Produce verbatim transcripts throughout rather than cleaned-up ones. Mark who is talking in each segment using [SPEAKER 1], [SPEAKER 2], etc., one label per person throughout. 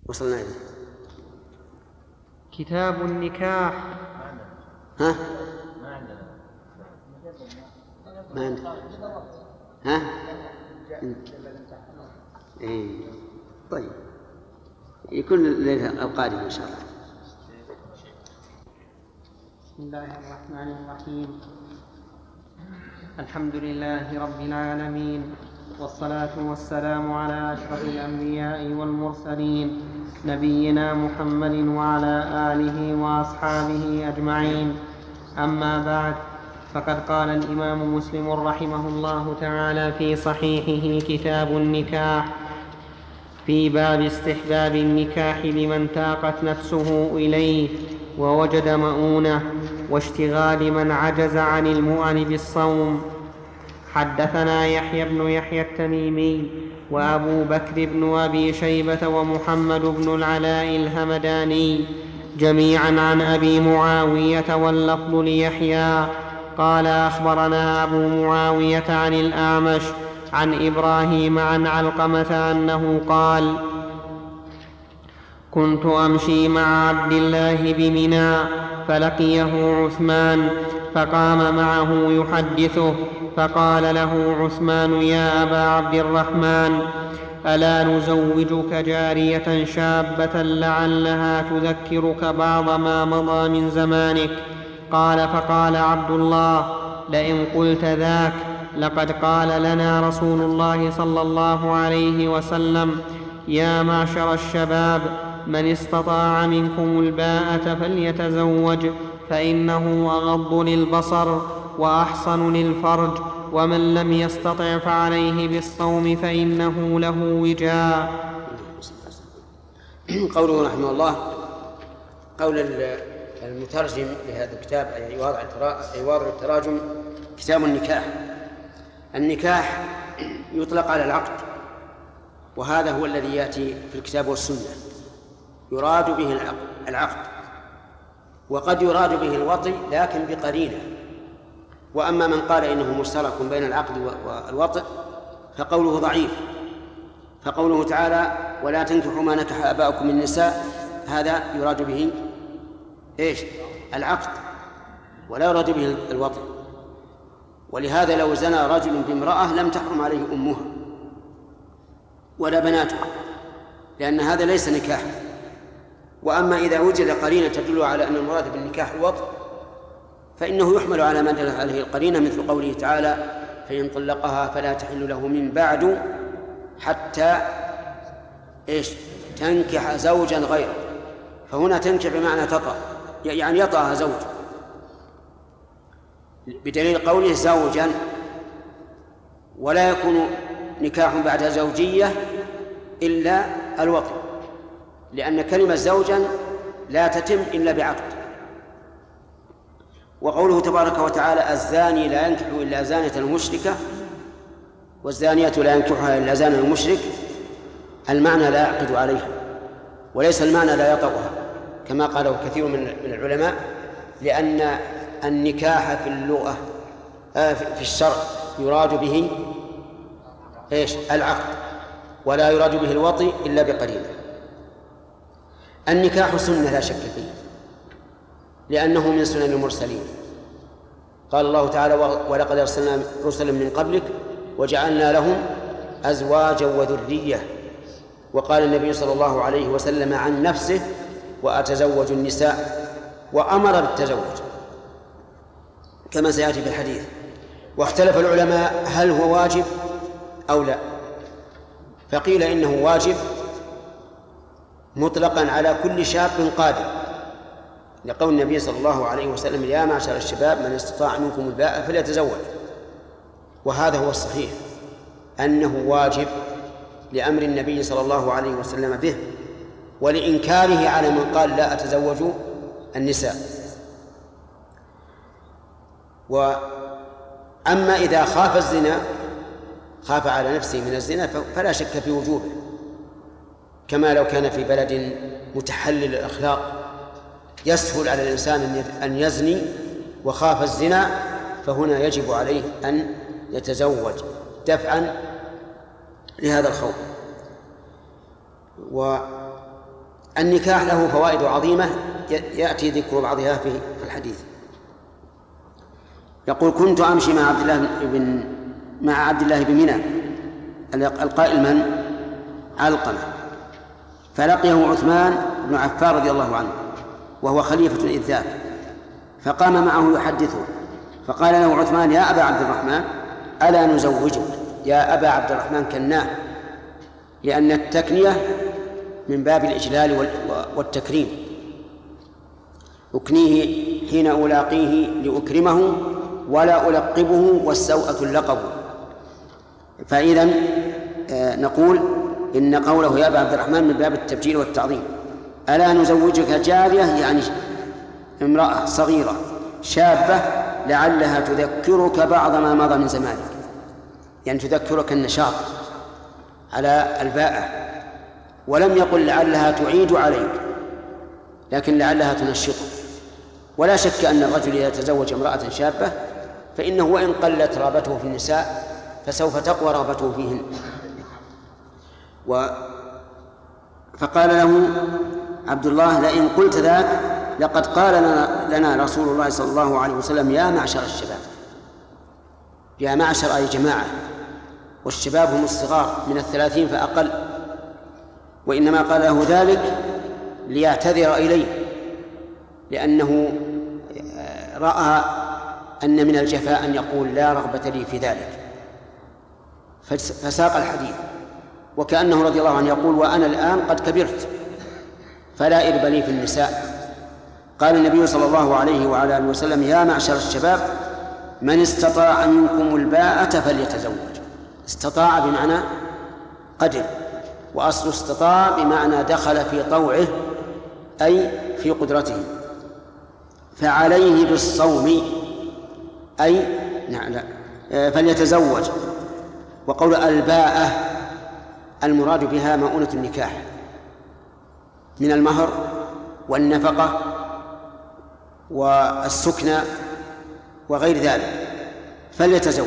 [SPEAKER 1] وصلنا إليه.
[SPEAKER 2] كتاب النكاح.
[SPEAKER 1] ها؟ ما عندنا. ها؟ إيه. طيب يكون الليلة القادمة إن شاء الله.
[SPEAKER 2] بسم الله الرحمن الرحيم. الحمد لله رب العالمين، والصلاة والسلام على أشرف الأنبياء والمرسلين، نبينا محمد وعلى آله وأصحابه أجمعين. أما بعد، فقد قال الإمام مسلم رحمه الله تعالى في صحيحه كتاب النكاح في باب استحباب النكاح لمن تاقت نفسه إليه ووجد مؤونة، واشتغال من عجز عن المؤن بالصوم. حدثنا يحيى بن يحيى التميمي وأبو بكر بن أبي شيبة ومحمد بن العلاء الهمداني جميعا عن أبي معاوية، واللفظ ليحيى قال أخبرنا أبو معاوية عن الأعمش عن إبراهيم عن علقمة أنه قال: كنت أمشي مع عبد الله بمنى فلقيه عثمان فقام معه يحدثه، فقال له عثمان: يا أبا عبد الرحمن، ألا نزوجك جارية شابة لعلها تذكرك بعض ما مضى من زمانك؟ قال: فقال عبد الله: لئن قلت ذاك لقد قال لنا رسول الله صلى الله عليه وسلم: يا معشر الشباب، من استطاع منكم الباءة فليتزوج، فإنه أغض للبصر وأحصن للفرج، ومن لم يستطع فعليه بالصوم فإنه له وجاء.
[SPEAKER 1] قوله رحمه الله، قول المترجم لهذا الكتاب أي واضع التراجم: كتاب النكاح. النكاح يطلق على العقد، وهذا هو الذي يأتي في الكتاب والسنة، يراد به العقد، وقد يراد به الوطي لكن بقرينة. وأما من قال إنه مشترك بين العقد والوطئ فقوله ضعيف. فقوله تعالى: ولا تنكحوا ما نكح آباؤكم من النساء، هذا يراد به إيش؟ العقد، ولا يراد به الوطئ. ولهذا لو زنى رجل بامرأة لم تحرم عليه أمها ولا بناتها، لأن هذا ليس نكاح. وأما إذا وجد قرينة تدل على أن المراد بالنكاح الوطء فإنه يحمل على ما دلت عليه القرينة، مثل قوله تعالى: فإن طلقها فلا تحل له من بعد حتى إيش؟ تنكح زوجا غيره. فهنا تنكح بمعنى تطأ، يعني يطأها زوج، بدليل قوله زوجا. ولا يكون نكاح بعد زوجية إلا الوطء، لأن كلمة زوجا لا تتم إلا بعقد. وقوله تبارك وتعالى: الزاني لا ينكح إلا زانية مشركة والزانية لا ينكحها إلا زان مشرك، المعنى لا يعقد عليها، وليس المعنى لا يطأها كما قاله كثير من العلماء، لأن النكاح في اللغة في الشرع يراد به إيش؟ العقد، ولا يراد به الوطي إلا بقرينة. النكاح سنة لا شك فيه، لأنه من سنن المرسلين. قال الله تعالى: ولقد أرسلنا رسلا من قبلك وجعلنا لهم أزواجا وذرية. وقال النبي صلى الله عليه وسلم عن نفسه: وأتزوج النساء، وأمر بالتزوج كما سيأتي في الحديث. واختلف العلماء هل هو واجب أو لا، فقيل إنه واجب مطلقا على كل شاب قادر، لقول النبي صلى الله عليه وسلم: يا معشر الشباب، من استطاع منكم الباءة فليتزوج. وهذا هو الصحيح، أنه واجب لأمر النبي صلى الله عليه وسلم به، ولإنكاره على من قال لا أتزوج النساء. وأما إذا خاف الزنا، خاف على نفسه من الزنا، فلا شك في وجوبه، كما لو كان في بلد متحلل الأخلاق يسهل على الإنسان أن يزني وخاف الزنا، فهنا يجب عليه أن يتزوج دفعا لهذا الخوف. النكاح له فوائد عظيمة يأتي ذكر بعضها في الحديث. يقول: كنت أمشي مع عبد الله بن مع عبد الله بن منى، القائل من؟ علقمة، فلقيه عثمان بن عفان رضي الله عنه وهو خليفة إذ ذاك، فقام معه يحدثه، فقال له عثمان: يا أبا عبد الرحمن ألا نزوجك؟ يا أبا عبد الرحمن كناه، لأن التكنية من باب الإجلال والتكريم. أكنيه حين ألاقيه لأكرمه ولا ألقبه والسوءة اللقب. فإذا نقول إن قوله يا أبا عبد الرحمن من باب التبجيل والتعظيم. ألا نزوجك جارية يعني امرأة صغيرة شابة لعلها تذكرك بعض ما مضى من زمانك، يعني تذكرك النشاط على الباءة، ولم يقل لعلها تعيد عليك، لكن لعلها تنشطك. ولا شك أن الرجل إذا تزوج امرأة شابة فإنه وإن قلت رغبته في النساء فسوف تقوى رغبته فيهن. و فقال له عبد الله: لئن قلت ذاك لقد قال لنا, لنا رسول الله صلى الله عليه وسلم يا معشر الشباب. يا معشر أي جماعة، والشباب هم الصغار من الثلاثين فأقل، وإنما قال له ذلك ليعتذر إليه، لأنه رأى أن من الجفاء أن يقول لا رغبة لي في ذلك، فساق الحديث وكأنه رضي الله عنه يقول: وأنا الآن قد كبرت فلا إرب لي في النساء. قال النبي صلى الله عليه وعلى آله وسلم: يا معشر الشباب من استطاع منكم الباءة فليتزوج. استطاع بمعنى قدر، وأصل استطاع بمعنى دخل في طوعه أي في قدرته. فعليه بالصوم أي نعم فليتزوج. وقول الباءة المراد بها مؤونة النكاح من المهر والنفقة والسكنى وغير ذلك، فليتزوج.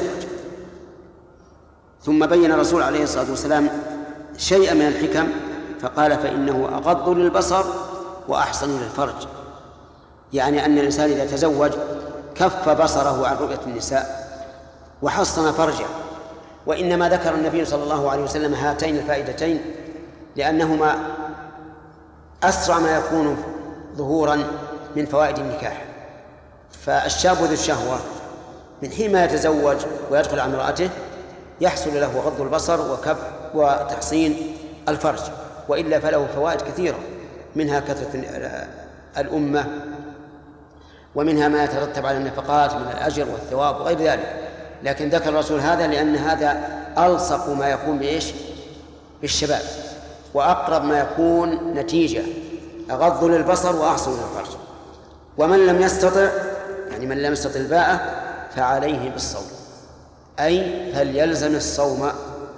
[SPEAKER 1] ثم بين الرسول عليه الصلاة والسلام شيئا من الحكم فقال: فإنه أغض للبصر وأحسن للفرج، يعني أن الإنسان إذا تزوج كف بصره عن رؤية النساء وحصن فرجه. وإنما ذكر النبي صلى الله عليه وسلم هاتين الفائدتين لأنهما أسرع ما يكون ظهورا من فوائد النكاح. فالشاب ذو الشهوة من حين ما يتزوج ويدخل على امرأته يحصل له غض البصر وكف وتحصين الفرج، وإلا فله فوائد كثيرة، منها كثرة الأمة، ومنها ما يترتب على النفقات من الأجر والثواب وغير ذلك. لكن ذكر الرسول هذا لأن هذا ألصق ما يكون بإيش؟ بالشباب، وأقرب ما يكون نتيجة، أغض للبصر وأحسن للفرج. ومن لم يستطع يعني من لم يستطع الباءة فعليه بالصوم، أي فليلزم الصوم،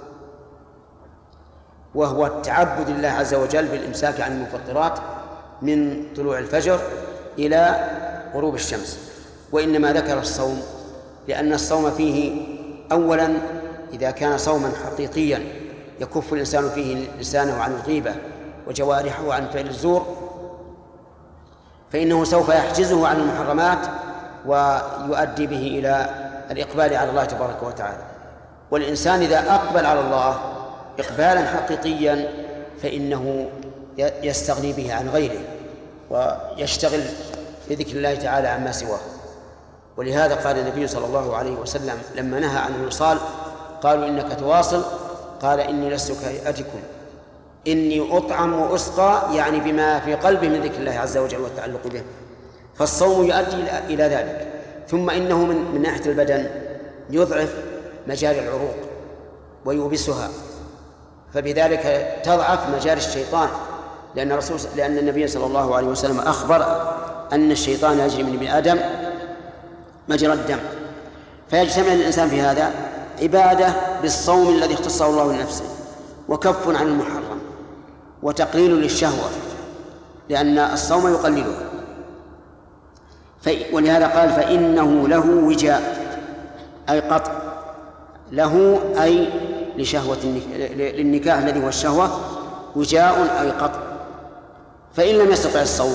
[SPEAKER 1] وهو التعبد لله عز وجل بالإمساك عن المفطرات من طلوع الفجر إلى غروب الشمس. وإنما ذكر الصوم لأن الصوم فيه أولا إذا كان صوما حقيقيا يكف الإنسان فيه لسانه عن الغيبة وجوارحه عن فعل الزور، فإنه سوف يحجزه عن المحرمات ويؤدي به إلى الإقبال على الله تبارك وتعالى. والإنسان إذا أقبل على الله إقبالا حقيقيا فإنه يستغني به عن غيره ويشتغل بذكر الله تعالى عما سواه. ولهذا قال النبي صلى الله عليه وسلم لما نهى عن الوصال قالوا: إنك تواصل؟ قال: إني لست كهيئتكم، إني أطعم وأسقى، يعني بما في قلبي من ذكر الله عز وجل والتعلق به. فالصوم يؤدي إلى ذلك. ثم إنه من, من ناحية البدن يضعف مجاري العروق ويوبسها، فبذلك تضعف مجاري الشيطان، لأن الرسول لأن النبي صلى الله عليه وسلم أخبر أن الشيطان يجري من ابن آدم مجرى الدم. فيجتمع الإنسان في هذا عبادة بالصوم الذي اختصه الله لنفسه، وكف عن المحرم، وتقليل للشهوة، لأن الصوم يقللها. ولهذا قال: فإنه له وجاء، أي قطع، له أي لشهوة للنكاح الذي هو الشهوة، وجاء أي قطع. فإن لم يستطع الصوم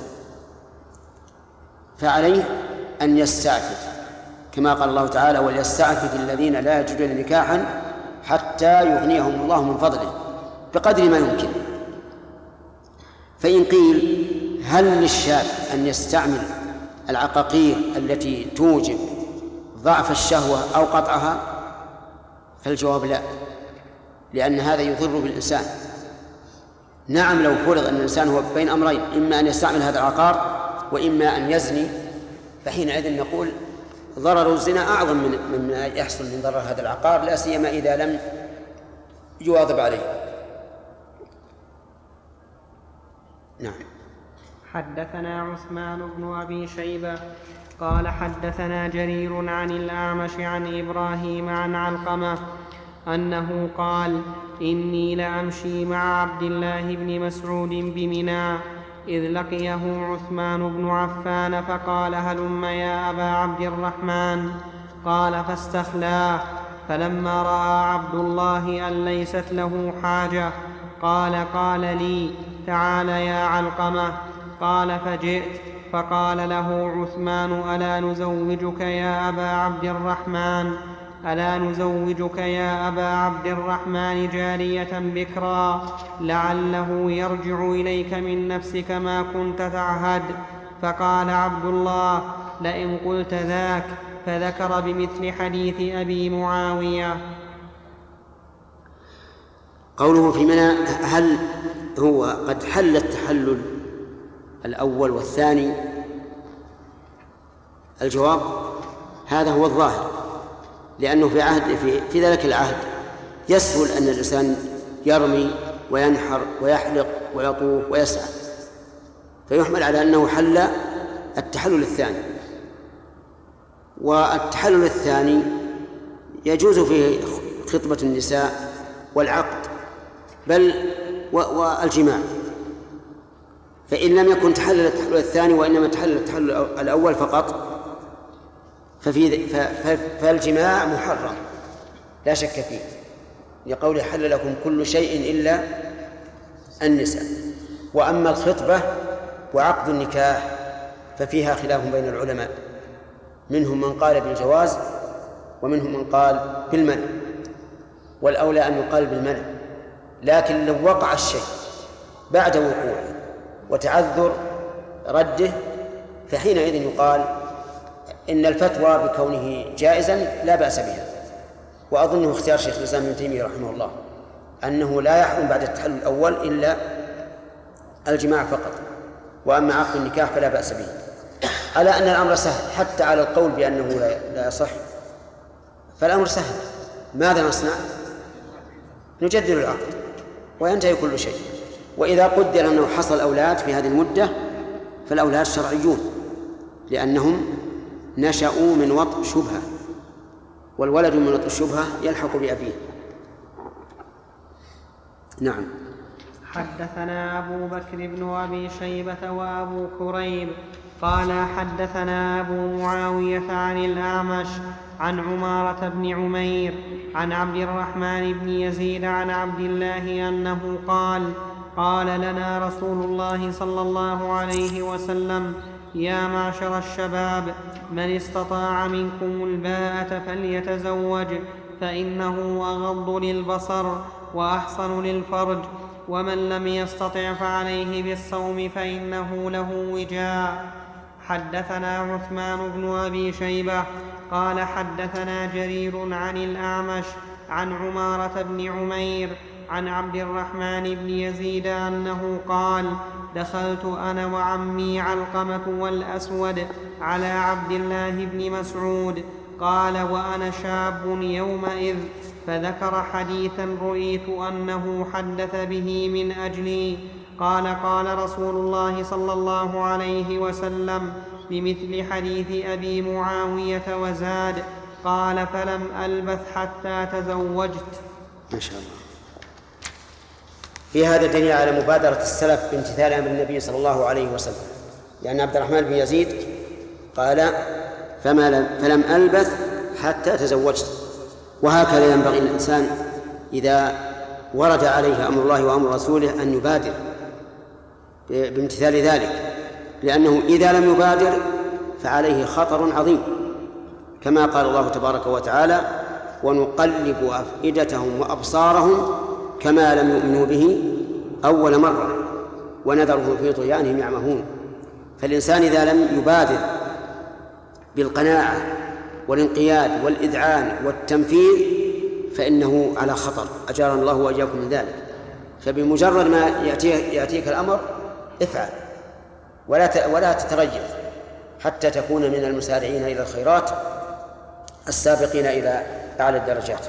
[SPEAKER 1] فعليه أن يستعفف، كما قال الله تعالى: وليستعفف الذين لا يجدون نكاحا حتى يغنيهم الله من فضله بقدر ما يمكن. فإن قيل: هل للشاب أن يستعمل العقاقير التي توجب ضعف الشهوة أو قطعها؟ فالجواب لا، لأن هذا يضر بالإنسان. نعم، لو فرض أن الإنسان هو بين أمرين، إما أن يستعمل هذا العقار وإما أن يزني، فحينئذ نقول ضرر الزنا أعظم من مما يحصل من ضرر هذا العقار، لا سيما إذا لم يواظب عليه. نعم.
[SPEAKER 2] حدثنا عثمان بن أبي شيبة قال حدثنا جرير عن الأعمش عن إبراهيم عن علقمة أنه قال: إني لأمشي مع عبد الله بن مسعود بمنى إذ لقيه عثمان بن عفان فقال: هلم يا أبا عبد الرحمن. قال فاستخلاه، فلما رأى عبد الله أن ليست له حاجة قال: قال لي: تعال يا علقمة. قال فجئت، فقال له عثمان: ألا نزوجك يا أبا عبد الرحمن ألا نزوجك يا أبا عبد الرحمن جارية بكرا لعله يرجع إليك من نفسك ما كنت تعهد. فقال عبد الله: لئن قلت ذاك. فذكر بمثل حديث أبي معاوية.
[SPEAKER 1] قوله في منى: هل هو قد حل التحلل الأول والثاني؟ الجواب: هذا هو الظاهر، لأنه في عهد في, في ذلك العهد يسهل أن الإنسان يرمي وينحر ويحلق ويطوف ويسعى، فيحمل على أنه حل التحلل الثاني. والتحلل الثاني يجوز فيه خطبة النساء والعقد بل والجماع، فإن لم يكن تحلل التحلل الثاني وإنما تحلل التحلل الأول فقط ففي فالجماع محرم لا شك فيه، لقوله: حل لكم كل شيء إلا النساء. وأما الخطبة وعقد النكاح ففيها خلاف بين العلماء، منهم من قال بالجواز ومنهم من قال بالمنع، والأولى أن يقال بالمنع. لكن لو وقع الشيء بعد وقوعه وتعذر رده فحينئذ يقال إن الفتوى بكونه جائزا لا بأس بها. وأظنه اختيار شيخ الإسلام ابن تيمية رحمه الله أنه لا يحرم بعد التحلل الأول إلا الجماع فقط، وأما عقد النكاح فلا بأس به. على أن الأمر سهل حتى على القول بأنه لا يصح، فالأمر سهل. ماذا نصنع؟ نجدد العقد وينتهي كل شيء. وإذا قدر أنه حصل أولاد في هذه المدة فالأولاد شرعيون، لأنهم نشأوا من وطء شبهة، والولد من وطء الشبهة يلحق بأبيه. نعم.
[SPEAKER 2] حدثنا أبو بكر بن أبي شيبة وأبو كريب قال حدثنا أبو معاوية عن الأعمش عن عمارة بن عمير عن عبد الرحمن بن يزيد عن عبد الله أنه قال: قال لنا رسول الله صلى الله عليه وسلم: يا معشر الشباب، من استطاع منكم الباءة فليتزوج، فإنه أغض للبصر وأحصن للفرج، ومن لم يستطع فعليه بالصوم فإنه له وجاء. حدثنا عثمان بن أبي شيبة قال حدثنا جرير عن الأعمش عن عمارة بن عمير عن عبد الرحمن بن يزيد أنه قال: دخلت أنا وعمي علقمة والأسود على عبد الله بن مسعود، قال وأنا شاب يومئذ، فذكر حديثا رؤيت أنه حدث به من أجلي. قال: قال رسول الله صلى الله عليه وسلم بمثل حديث أبي معاوية وزاد: قال: فلم ألبث حتى تزوجت.
[SPEAKER 1] ما شاء الله. في هذا دليل على مبادرة السلف بامتثال أمر النبي صلى الله عليه وسلم، لأن عبد الرحمن بن يزيد قال: فما لم فلم ألبث حتى تزوجت. وهكذا ينبغي بامتثال ذلك، لأنه إذا لم يبادر فعليه خطر عظيم، كما قال الله تبارك وتعالى: ونقلب أفئدتهم وأبصارهم كما لم يؤمنوا به أول مرة ونذرهم في طغيانهم يعمهون. فالإنسان إذا لم يبادر بالقناعة والانقياد والإذعان والتنفيذ فإنه على خطر، أجارنا الله وإياكم من ذلك. فبمجرد ما يأتيك الأمر افعل ولا ولا تتريث حتى تكون من المسارعين إلى الخيرات السابقين إلى أعلى الدرجات.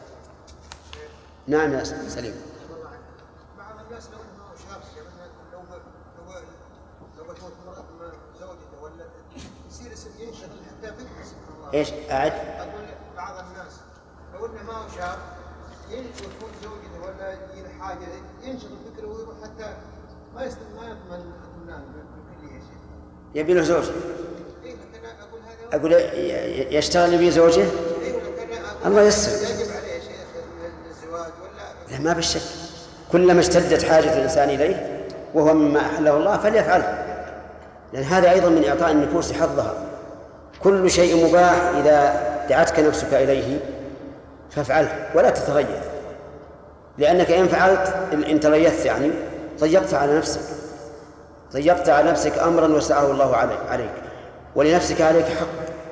[SPEAKER 1] نعم يا سليم.
[SPEAKER 3] بعض الناس لو انه شاب لو لو لو بتموت زوجته ولا يصير اسم ينشغل حتى فكر سبحان الله.
[SPEAKER 1] ايش أعد؟
[SPEAKER 3] اقول بعض الناس لو انه ما هو شاب يموت زوجته ولا يجي حاجه ينشغل فكره ويروح حتى ما يستطيع ما يضمن الاطمئنان بكل شيء.
[SPEAKER 1] يبي له زوج.
[SPEAKER 3] اي اقول هذا.
[SPEAKER 1] اقول يشتغل يبي زوجه؟ الله يسر.
[SPEAKER 3] يجب عليه شيء الزواج ولا؟
[SPEAKER 1] لا ما بالشك، كلما اشتدت حاجة الإنسان إليه وهو مما أحله الله فليفعله، لأن هذا أيضا من إعطاء النفوس حظها. كل شيء مباح إذا دعتك نفسك إليه فافعله ولا تتريث، لأنك إن فعلت إن تريثت يعني ضيقت على نفسك ضيقت على نفسك أمرا وسعه الله عليك، ولنفسك عليك حق.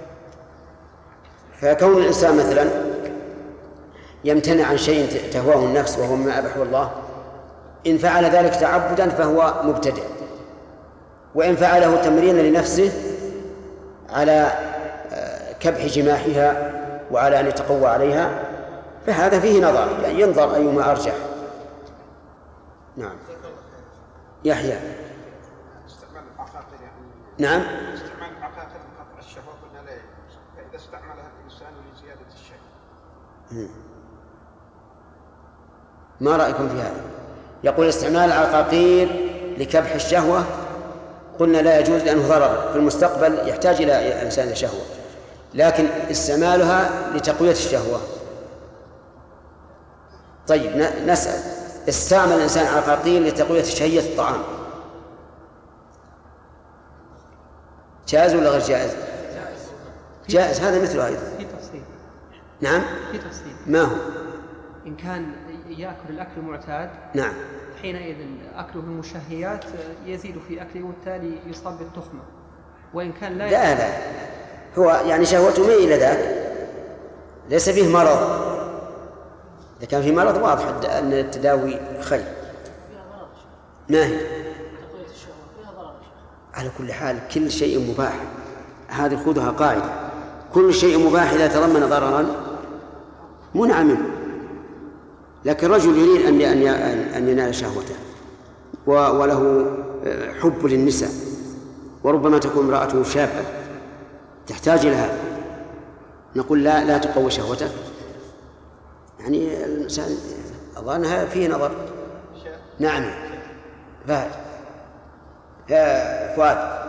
[SPEAKER 1] فكون الإنسان مثلا يمتنع عن شيء تهواه النفس وهو ما أباحه الله، إن فعل ذلك تعبدا فهو مبتدع، وإن فعله تمرينا لنفسه على كبح جماحها وعلى أن يتقوى عليها فهذا فيه نظر، يعني ينظر أيما أرجح. نعم. يحيى.
[SPEAKER 3] استعمال العقاقير يعني.
[SPEAKER 1] نعم.
[SPEAKER 3] استعمال العقاقير لقطع الشهوة قلنا لا يجوز، فإذا استعملها الإنسان لزيادة الشهوة.
[SPEAKER 1] ما رأيكم في هذا؟ يقول استعمال العقاقير لكبح الشهوة قلنا لا يجوز لأنه ضرر في المستقبل يحتاج إلى الإنسان إلى شهوة، لكن استعمالها لتقوية الشهوة. طيب نسأل، استعمل الإنسان عقاقير لتقوية شهية الطعام، جائز ولا غير جائز؟ جائز. هذا مثله أيضا.
[SPEAKER 2] في تفصيل.
[SPEAKER 1] نعم.
[SPEAKER 2] في تفصيل.
[SPEAKER 1] ما هو؟
[SPEAKER 2] إن كان يأكل الأكل المعتاد
[SPEAKER 1] نعم
[SPEAKER 2] حينئذ أكله المشهيات يزيد في أكله وبالتالي يصاب بالتخمة. وإن كان لا
[SPEAKER 1] لا لا هو يعني شهوته ما إلى ذاك، ليس فيه مرض. إذا كان في مرض واضح أن التداوي خير. ما هي؟ على كل حال كل شيء مباح، هذه خذها قاعدة، كل شيء مباح إذا تضمن ضررا منع منه. لكن رجل يريد أن أن ينال شهوته وله حب للنساء، وربما تكون امرأته شابة تحتاج إلى هذا، نقول لا لا تقوي شهوتك. يعني الإنسان أظنها فيه نظر. نعم. فهد. يا فؤاد.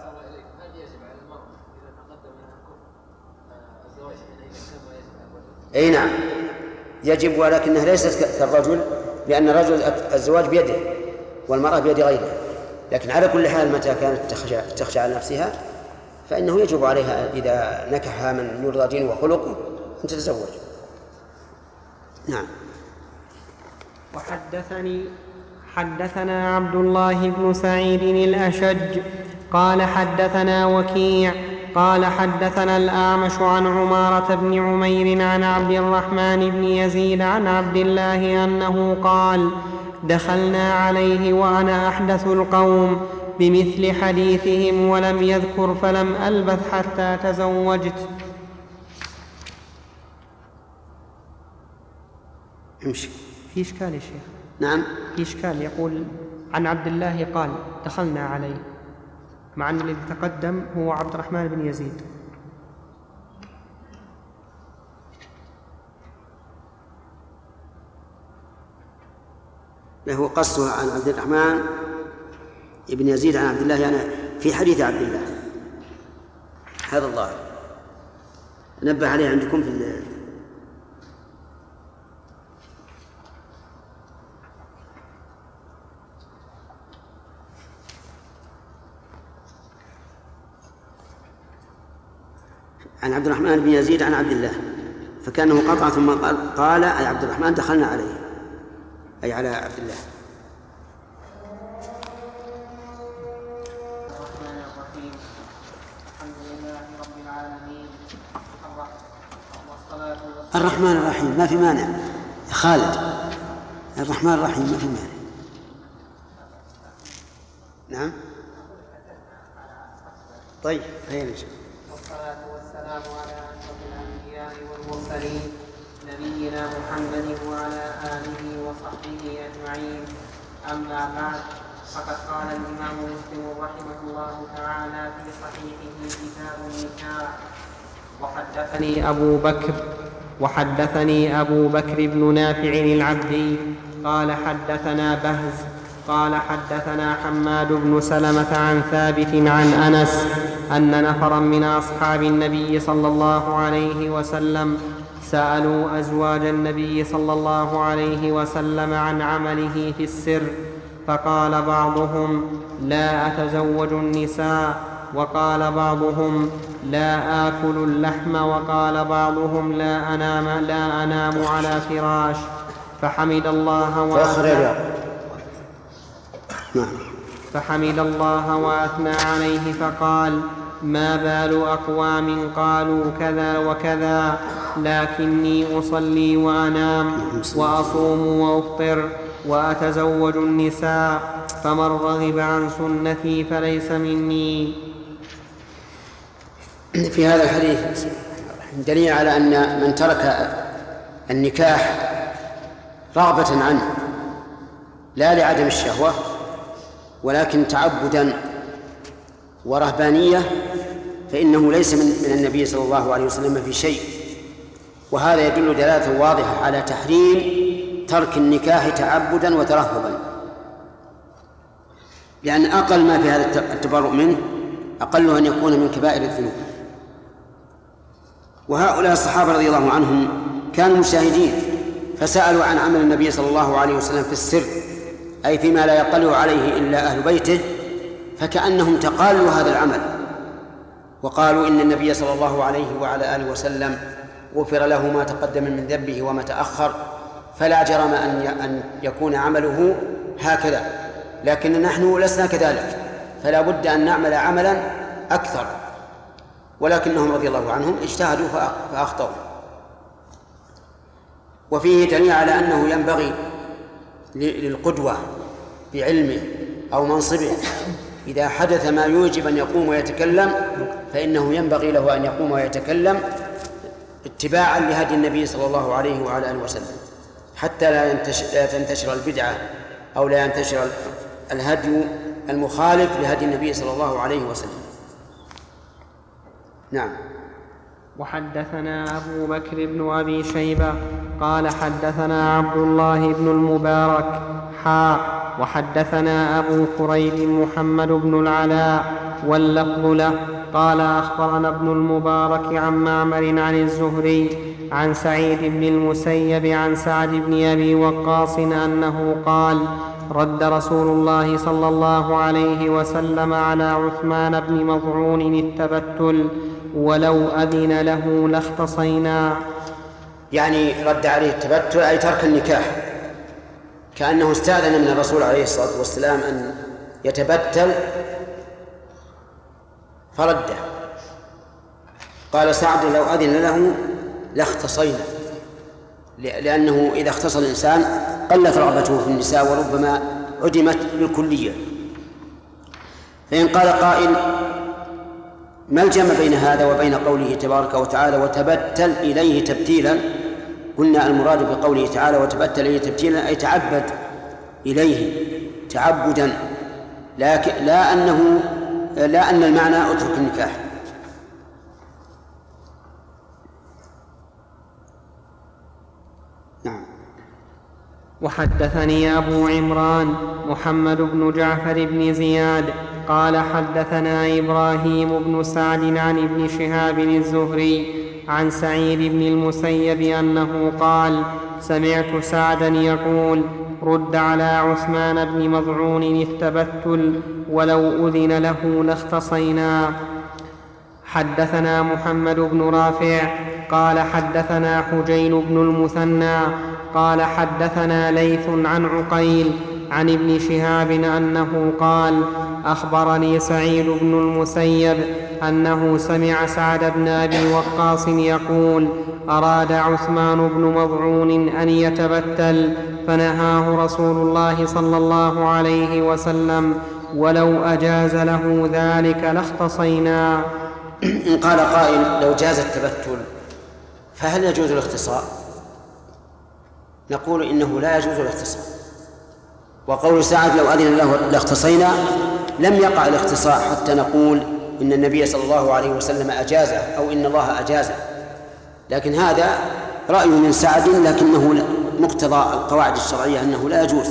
[SPEAKER 1] أي نعم يجب، ولكنها ليست كالرجل، لأن الرجل الزواج بيده والمرأة بيد غيرها. لكن على كل حال متى كانت تخشى, تخشى على نفسها فإنه يجب عليها إذا نكحها من يرضى دينه وخلقه أن تتزوج. نعم.
[SPEAKER 2] وحدثني حدثنا عبد الله بن سعيد الأشج قال حدثنا وكيع قال حدثنا الأعمش عن عمارة بن عمير عن عبد الرحمن بن يزيد عن عبد الله أنه قال: دخلنا عليه وأنا أحدث القوم بمثل حديثهم ولم يذكر فلم ألبث حتى تزوجت.
[SPEAKER 1] امشي.
[SPEAKER 2] في إشكال يا شيخ.
[SPEAKER 1] نعم.
[SPEAKER 2] في إشكال، يقول عن عبد الله قال دخلنا عليه، مع أن الذي تقدم هو عبد الرحمن بن يزيد.
[SPEAKER 1] له قصه عن عبد الرحمن بن يزيد عن عبد الله، يعني في حديث عبد الله هذا الظاهر. نبه عليه عندكم في ال... عن عبد الرحمن بن يزيد عن عبد الله، فكأنه قطع ثم قال أي عبد الرحمن دخلنا عليه، أي على عبد الله.
[SPEAKER 2] الرحمن الرحيم الحمد لله رب العالمين والصلاة والسلام.
[SPEAKER 1] الرحمن الرحيم ما في مانع يا خالد، الرحمن الرحيم ما في مانع. نعم طيب خير إن شاء الله.
[SPEAKER 2] والصلاة والسلام على أشرف الأنبياء والمرسلين نبينا محمد وعلى آله وصحبه أجمعين. أما بعد، فقد قال الإمام مسلم رحمه الله تعالى في صحيحه كتاب النكاح: وحدثني أبو بكر وحدثني أبو بكر بن نافع العبدي قال حدثنا بهز قال حدثنا حماد بن سلمة عن ثابت عن أنس أن نفرا من أصحاب النبي صلى الله عليه وسلم سألوا أزواج النبي صلى الله عليه وسلم عن عمله في السر، فقال بعضهم: لا أتزوج النساء، وقال بعضهم: لا آكل اللحم، وقال بعضهم: لا أنام, لا أنام على فراش. فحمد الله وأثنى فحمد الله وأثنى عليه فقال: ما بال أقوام قالوا كذا وكذا، لكني أصلي وأنام وأصوم وأفطر وأتزوج النساء، فمن رغب عن سنتي فليس مني.
[SPEAKER 1] في هذا الحديث دليل على أن من ترك النكاح رغبة عنه لا لعدم الشهوة ولكن تعبدا ورهبانية فإنه ليس من النبي صلى الله عليه وسلم في شيء. وهذا يدل دلالة واضحة على تحريم ترك النكاح تعبدا وترهبا، لأن أقل ما في هذا التبرؤ منه أقله أن يكون من كبائر الذنوب. وهؤلاء الصحابة رضي الله عنهم كانوا مشاهدين فسألوا عن عمل النبي صلى الله عليه وسلم في السر، أي فيما لا يطلع عليه إلا أهل بيته، فكأنهم تقالوا هذا العمل وقالوا إن النبي صلى الله عليه وعلى آله وسلم غفر له ما تقدم من ذنبه وما تأخر، فلا جرم أن يكون عمله هكذا، لكن نحن لسنا كذلك، فلا بد أن نعمل عملا أكثر. ولكنهم رضي الله عنهم اجتهدوا فأخطأوا. وفيه دليل على أنه ينبغي للقدوة بعلمه أو منصبه إذا حدث ما يوجب أن يقوم ويتكلم فإنه ينبغي له أن يقوم ويتكلم اتباعا لهدي النبي صلى الله عليه وعلى آله وسلم، حتى لا ينتشر, لا تنتشر البدعة أو لا ينتشر الهدي المخالف لهدي النبي صلى الله عليه وسلم. نعم.
[SPEAKER 2] وحدثنا أبو بكر بن أبي شيبة قال حدثنا عبد الله بن المبارك حا وحدثنا أبو كريب محمد بن العلاء واللفظ له قال أخبرنا ابن المبارك عن معمر عن الزهري عن سعيد بن المسيب عن سعد بن أبي وقاص أنه قال: رد رسول الله صلى الله عليه وسلم على عثمان بن مظعون التبتل، ولو أذن له لاختصينا.
[SPEAKER 1] يعني رد عليه التبتل أي ترك النكاح، كأنه استأذن من الرسول عليه الصلاة والسلام أن يتبتل فرده. قال سعد: لو أذن له لاختصينا، لأنه إذا اختص الإنسان قلت رغبته في النساء وربما عدمت بالكلية. فإن قال قائل: ما الجمع بين هذا وبين قوله تبارك وتعالى وتبتل إليه تبتيلا؟ قلنا المراد بقوله تعالى وتبتل إليه تبتيلا أي تعبد إليه تعبدا، لكن لا أنه لا أن المعنى اترك النكاح. نعم.
[SPEAKER 2] وحدثني أبو عمران محمد بن جعفر بن زياد قال حدثنا إبراهيم بن سعد عن ابن شهاب الزهري عن سعيد بن المسيب أنه قال: سمعت سعدا يقول: رد على عثمان بن مظعون التبتل، ولو أذن له لاختصينا. حدثنا محمد بن رافع قال حدثنا حجين بن المثنى قال حدثنا ليث عن عقيل عن ابن شهاب أنه قال أخبرني سعيد بن المسيب أنه سمع سعد بن أبي وقاص يقول أراد عثمان بن مظعون أن يتبتل فنهاه رسول الله صلى الله عليه وسلم ولو أجاز له ذلك لاختصينا.
[SPEAKER 1] إن قال قائل لو جاز التبتل فهل يجوز الاختصاء؟ نقول إنه لا يجوز الاختصاء، وقول سعد لو أذن له لاختصينا لم يقع الاختصاء حتى نقول إن النبي صلى الله عليه وسلم أجازه أو إن الله أجازه، لكن هذا رأي من سعد لكنه مقتضى القواعد الشرعية أنه لا يجوز،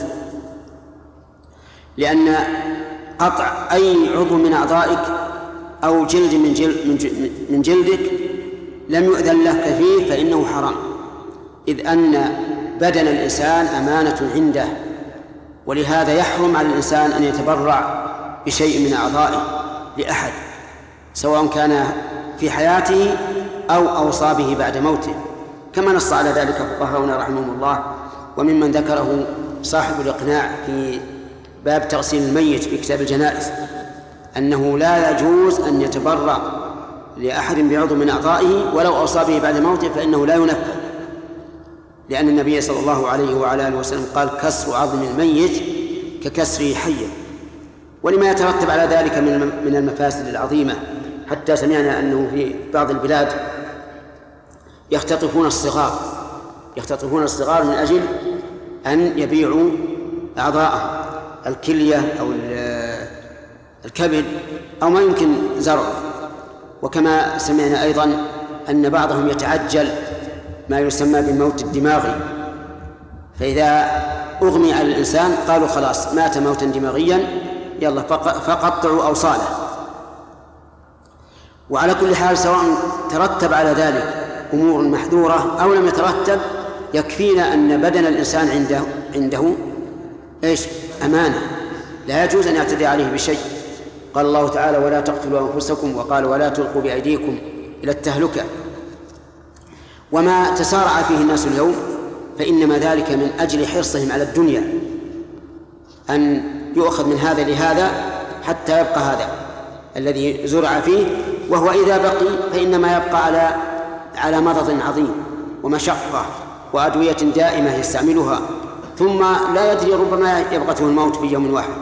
[SPEAKER 1] لأن قطع أي عضو من أعضائك أو جلد من, جلد من جلدك لم يؤذن لك فيه فإنه حرام، إذ أن بدن الإنسان أمانة عنده، ولهذا يحرم على الإنسان أن يتبرع بشيء من أعضائه لأحد سواء كان في حياته أو أوصى به بعد موته، كما نص على ذلك فقهاؤنا رحمهم الله، وممن ذكره صاحب الإقناع في باب تغسيل الميت في كتاب الجنائز أنه لا يجوز أن يتبرع لأحد بعضو من أعضائه ولو أوصى به بعد موته فإنه لا ينفذ، لأن النبي صلى الله عليه وعلى آله وسلم قال كسر عظم الميت ككسره حيا، ولما يترتب على ذلك من المفاسد العظيمة، حتى سمعنا أنه في بعض البلاد يختطفون الصغار يختطفون الصغار من أجل أن يبيعوا أعضاءه الكلية أو الكبد أو ما يمكن زرعه. وكما سمعنا أيضا أن بعضهم يتعجل ما يسمى بالموت الدماغي، فإذا أغمي على الإنسان قالوا خلاص مات موتا دماغيا يلا فقطعوا أوصاله. وعلى كل حال سواء ترتب على ذلك أمور محذورة أو لم يترتب يكفينا أن بدن الإنسان عنده عنده إيش؟ أمانة، لا يجوز أن يعتدي عليه بشيء. قال الله تعالى ولا تقتلوا أنفسكم، وقال ولا تلقوا بأيديكم إلى التهلكة. وما تسارع فيه الناس اليوم فإنما ذلك من أجل حرصهم على الدنيا، أن يؤخذ من هذا لهذا حتى يبقى هذا الذي زرع فيه، وهو إذا بقي فإنما يبقى على على مرض عظيم ومشقة وأدوية دائمة يستعملها، ثم لا يدري ربما يبغته الموت في يوم واحد.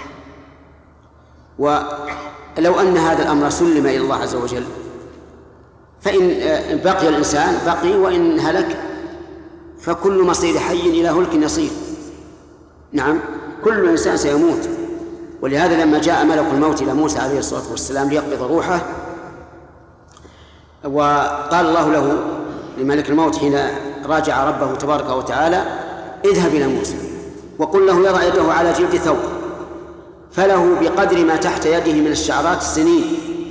[SPEAKER 1] ولو أن هذا الأمر سلم إلى الله عز وجل فإن بقي الإنسان بقي، وإن هلك فكل مصير حي إلى هلك يصير. نعم كل إنسان سيموت. ولهذا لما جاء ملك الموت إلى موسى عليه الصلاة والسلام ليقبض روحه، وقال الله له لملك الموت حين راجع ربه تبارك وتعالى اذهب إلى موسى وقل له يضع يده على جلد ثوب فله بقدر ما تحت يده من الشعرات السنين.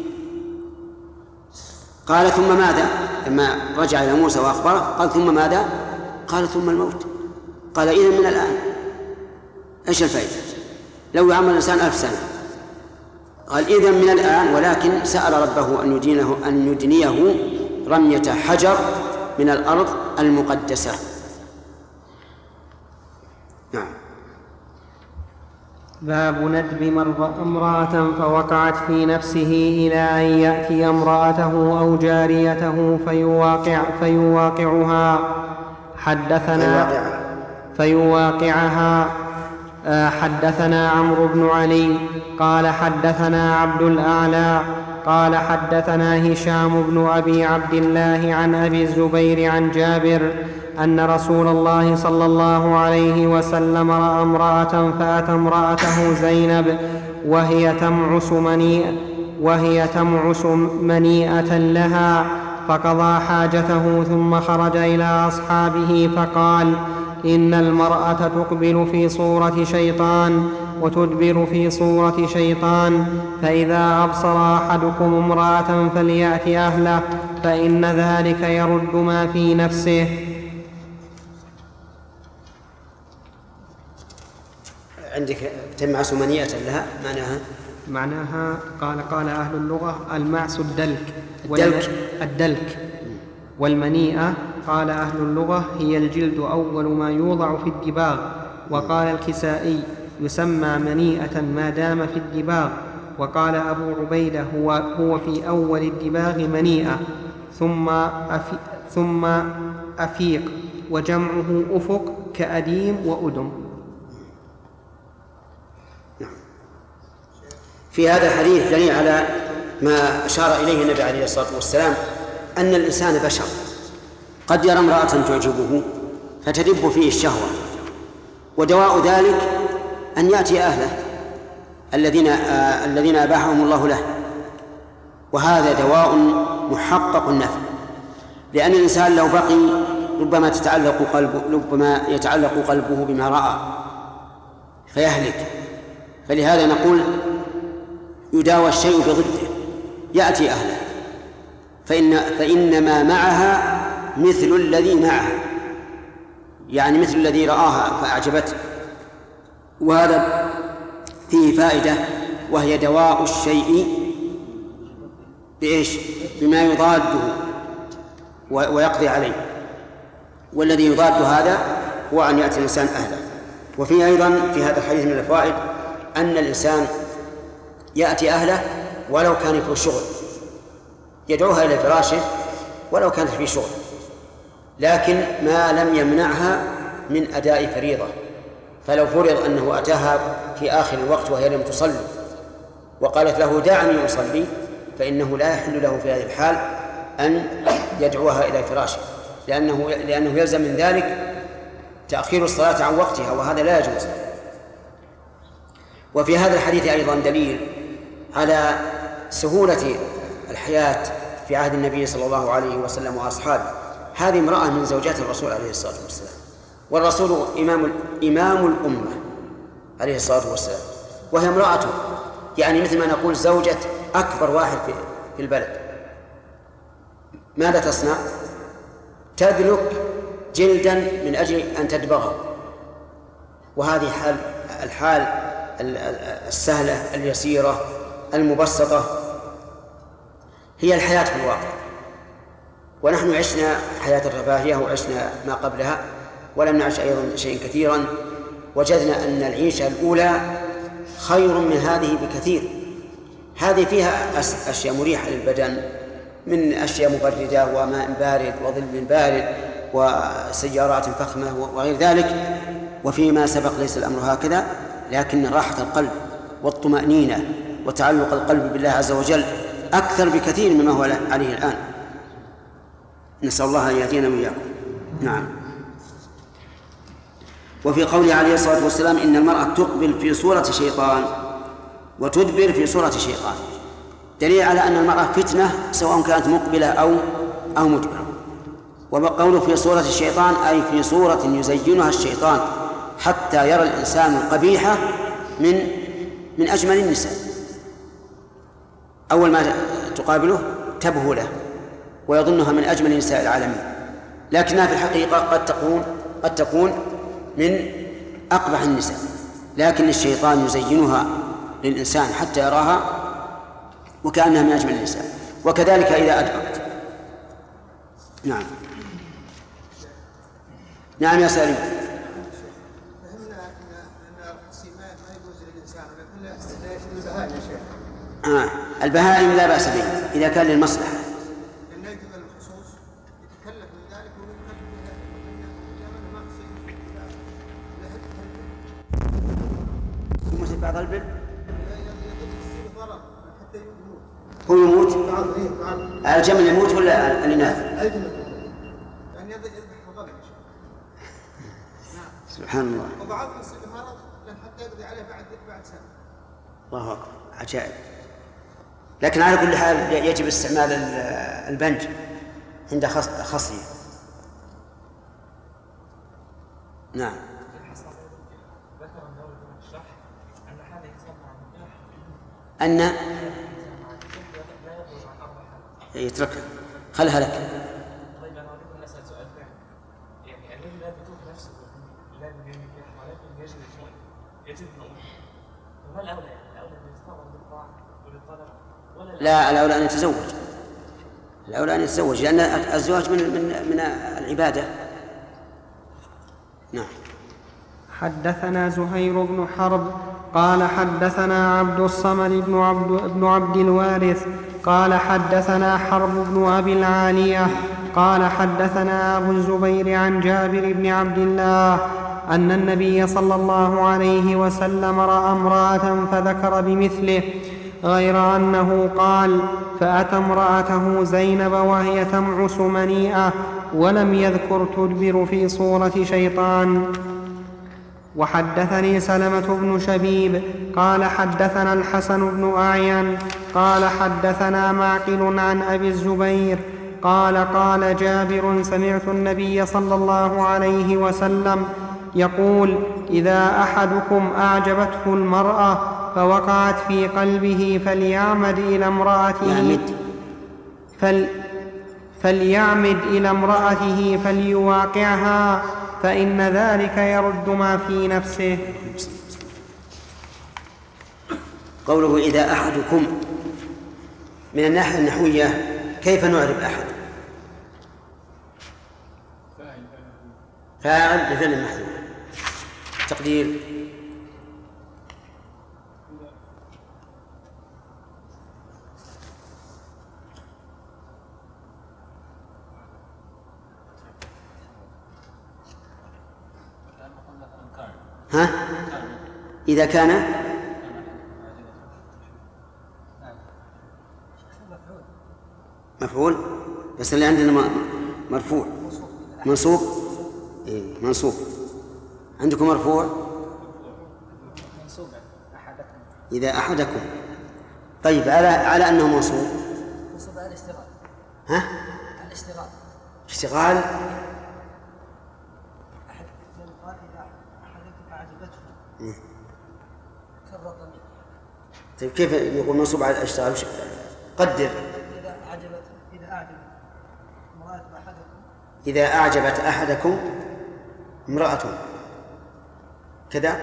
[SPEAKER 1] قال ثم ماذا؟ لما رجع إلى موسى وأخبره قال ثم ماذا؟ قال ثم الموت. قال إذن من الآن إيش الفائدة؟ لو يعمل الإنسان ألف سنة. قال إذن من الآن، ولكن سأل ربه أن يدينه أن يدنيه رمية حجر من الأرض المقدسة. نعم.
[SPEAKER 2] باب ندب امرأة فوقعت في نفسه إلى أن يأتي امرأته أو جاريته فيواقع فيواقعها. حدثنا فيواقعها حدثنا عمرو بن علي قال حدثنا عبد الأعلى قال حدثنا هشام بن أبي عبد الله عن أبي الزبير عن جابر أن رسول الله صلى الله عليه وسلم رأى امرأة فأتى امرأته زينب وهي تمعس منيئة وهي تمعس منيئة لها، فقضى حاجته ثم خرج إلى أصحابه فقال: إن المرأة تقبل في صورة شيطان وتدبر في صورة شيطان، فإذا أبصر أحدكم امرأة فليأت أهله، فإن ذلك يرد ما في نفسه.
[SPEAKER 1] عندك تمعس منيئة لها معناها
[SPEAKER 2] معناها قال قال أهل اللغة المعس الدلك
[SPEAKER 1] الدلك,
[SPEAKER 2] الدلك والمنيئة قال أهل اللغة هي الجلد أول ما يوضع في الدباغ. وقال الكسائي يسمى منيئة ما دام في الدباغ. وقال أبو عبيدة هو, هو في أول الدباغ منيئة ثم, أفي ثم أفيق، وجمعه أفق كأديم وأدم.
[SPEAKER 1] في هذا الحديث دليل على ما أشار إليه النبي عليه الصلاة والسلام، أن الإنسان بشر، قد يرى امرأة تعجبه فتدب فيه الشهوة، ودواء ذلك أن يأتي أهله الذين آه الذين أباحهم الله له، وهذا دواء محقق النفع، لأن الإنسان لو بقي ربما تتعلق قلبه ربما يتعلق قلبه بما رأى فيهلك. فلهذا نقول يداوى الشيء بضده، يأتي أهله فإن فإنما معها مثل الذي معها، يعني مثل الذي رآها فأعجبته. وهذا فيه فائدة، وهي دواء الشيء بإيش؟ بما يضاده ويقضي عليه، والذي يضاد هذا هو أن يأتي الإنسان أهله. وفيه أيضا في هذا الحديث من الفوائد أن الإنسان يأتي أهله ولو كان في شغل، يدعوها إلى فراشه ولو كانت في شغل، لكن ما لم يمنعها من أداء فريضة. فلو فرض أنه أتاها في آخر الوقت وهي لم تصلي وقالت له دعني أصلي، فإنه لا يحل له في هذه الحال أن يدعوها إلى فراشه، لأنه, لأنه يلزم من ذلك تأخير الصلاة عن وقتها، وهذا لا يجوز. وفي هذا الحديث أيضا دليل على سهولة الحياة في عهد النبي صلى الله عليه وسلم وأصحابه. هذه امرأة من زوجات الرسول عليه الصلاة والسلام، والرسول إمام, إمام الأمة عليه الصلاة والسلام، وهي امرأته، يعني مثل ما نقول زوجة أكبر واحد في البلد. ماذا تصنع؟ تدلك جلدا من أجل أن تدبغه. وهذه حال الحال السهلة اليسيرة المبسطة هي الحياة في الواقع. ونحن عشنا حياة الرفاهية وعشنا ما قبلها، ولم نعش أيضا شيئا كثيرا، وجدنا أن العيشة الأولى خير من هذه بكثير. هذه فيها أشياء مريحة للبدن من أشياء مبردة وماء بارد وظل بارد وسيارات فخمة وغير ذلك. وفيما سبق ليس الأمر هكذا، لكن راحة القلب والطمأنينة وتعلق القلب بالله عز وجل أكثر بكثير مما هو عليه الآن. نسأل الله أن يهدينا وإياكم. نعم. وفي قوله عليه الصلاة والسلام إن المرأة تقبل في صورة شيطان وتدبر في صورة شيطان، دليل على أن المرأة فتنة سواء كانت مقبلة أو أو مدبرة. وقوله في صورة الشيطان أي في صورة يزينها الشيطان حتى يرى الإنسان القبيحة من من أجمل النساء. أول ما تقابله تبهو له ويظنها من أجمل نساء العالمين، لكنها في الحقيقة قد تكون قد تكون من أقبح النساء، لكن الشيطان يزينها للإنسان حتى يراها وكأنها من أجمل النساء. وكذلك إذا أدبرت. نعم. نعم يا سالم.
[SPEAKER 3] فهمنا أن السماء ما يجوز للإنسان، ولكن لا يجوز البهائم يا شيخ.
[SPEAKER 1] آه. البهائم لا بأس به إذا كان للمصلحة.
[SPEAKER 3] لأن يجب الخصوص يتكلف من ذلك ويكلف من ذلك
[SPEAKER 1] يموت بعض البر.
[SPEAKER 3] يصيب ضرر حتى يموت.
[SPEAKER 1] هو يموت؟ الجمل يموت ولا الإناث؟
[SPEAKER 3] الجمل. يعني يذبح الغنم.
[SPEAKER 1] سبحان الله.
[SPEAKER 3] وبعضهم يصيب مرض لأن حتى يقضي عليه بعد بعد سنة.
[SPEAKER 1] الله أكبر، عجائب. لكن على كل حال يجب استعمال البنج عند خصية. نعم. أن يتركها خلها لك.
[SPEAKER 4] طيب أنا أريد أن أسأل سؤال ثاني، يعني الذي لا بتوب نفسه لا بينكح ولكن يجري شيء يجب نوم، ما الأولى يعني؟ الأولى أن يتفرغ للطاعة وللطلب ولا
[SPEAKER 1] لا، الأولى أن يتزوج. الأولى أن يتزوج لأن الزواج من من من العبادة. نعم.
[SPEAKER 2] حدثنا زهير بن حرب قال حدثنا عبد الصمد بن عبد, بن عبد الوارث قال حدثنا حرب بن أبي العالية قال حدثنا أبو الزبير عن جابر بن عبد الله أن النبي صلى الله عليه وسلم رأى امرأة فذكر بمثله، غير أنه قال فأتى امرأته زينب وهي تمعس منيئة، ولم يذكر تدبر في صورة شيطان. وحدثني سلمة بن شبيب قال حدثنا الحسن بن أعين قال حدثنا معقل عن أبي الزبير قال قال جابر سمعت النبي صلى الله عليه وسلم يقول إذا أحدكم أعجبته المرأة فوقعت في قلبه فليعمد إلى امرأته فل فليعمد إلى امرأته فليواقعها فإن ذلك يرد ما في نفسه.
[SPEAKER 1] قوله إذا أحدكم من الناحية النحوية كيف نعرف أحد؟ فاعل لفعل محذوف. تقدير ها؟ إذا كان مفعول، بس اللي عندنا مرفوع منصوب. إيه منصوب. عندكم مرفوع إذا أحدكم. طيب على على أنه منصوب
[SPEAKER 5] منصوب على الاشتغال.
[SPEAKER 1] ها؟
[SPEAKER 5] على الاشتغال.
[SPEAKER 1] اشتغال.
[SPEAKER 5] أحد قال إذا أحدكم أعجبته كرر ضمير.
[SPEAKER 1] طيب كيف يقول منصوب على الاشتغال؟ قدر.
[SPEAKER 5] إذا أعجبت إذا أعجب امرأة أحدكم
[SPEAKER 1] إذا أعجبت أحدكم امرأة كذا.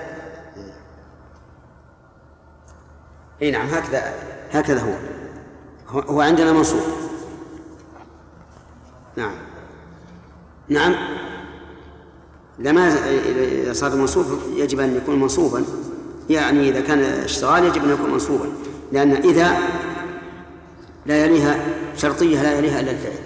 [SPEAKER 1] اي نعم هكذا هكذا هو هو عندنا منصوب. نعم نعم لما إذا صار منصوب يجب أن يكون منصوبا، يعني إذا كان اشتغال يجب أن يكون منصوبا، لأن إذا لا يليها شرطية لا يليها إلا الفعل.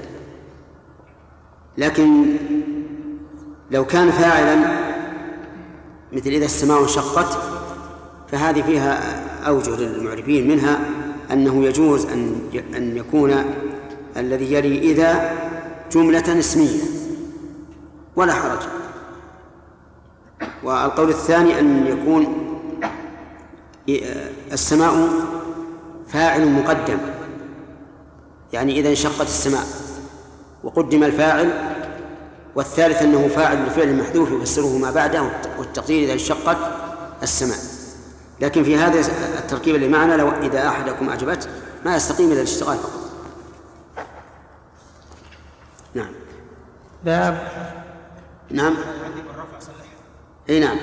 [SPEAKER 1] لكن لو كان فاعلا مثل إذا السماء انشقت فهذه فيها أوجه للمعربين، منها أنه يجوز أن أن يكون الذي يلي إذا جملة اسمية ولا حرج. والقول الثاني أن يكون السماء فاعل مقدم، يعني إذا انشقت السماء وقدم الفاعل، والثالث أنه فاعل لفعل محذوف يفسره ما بعده، والتقدير إذا انشقت السماء. لكن في هذا التركيب اللي معنا لو إذا أحدكم أعجبته ما يستقيم إلى الاشتغال فقط. نعم
[SPEAKER 2] باب
[SPEAKER 1] نعم اي نعم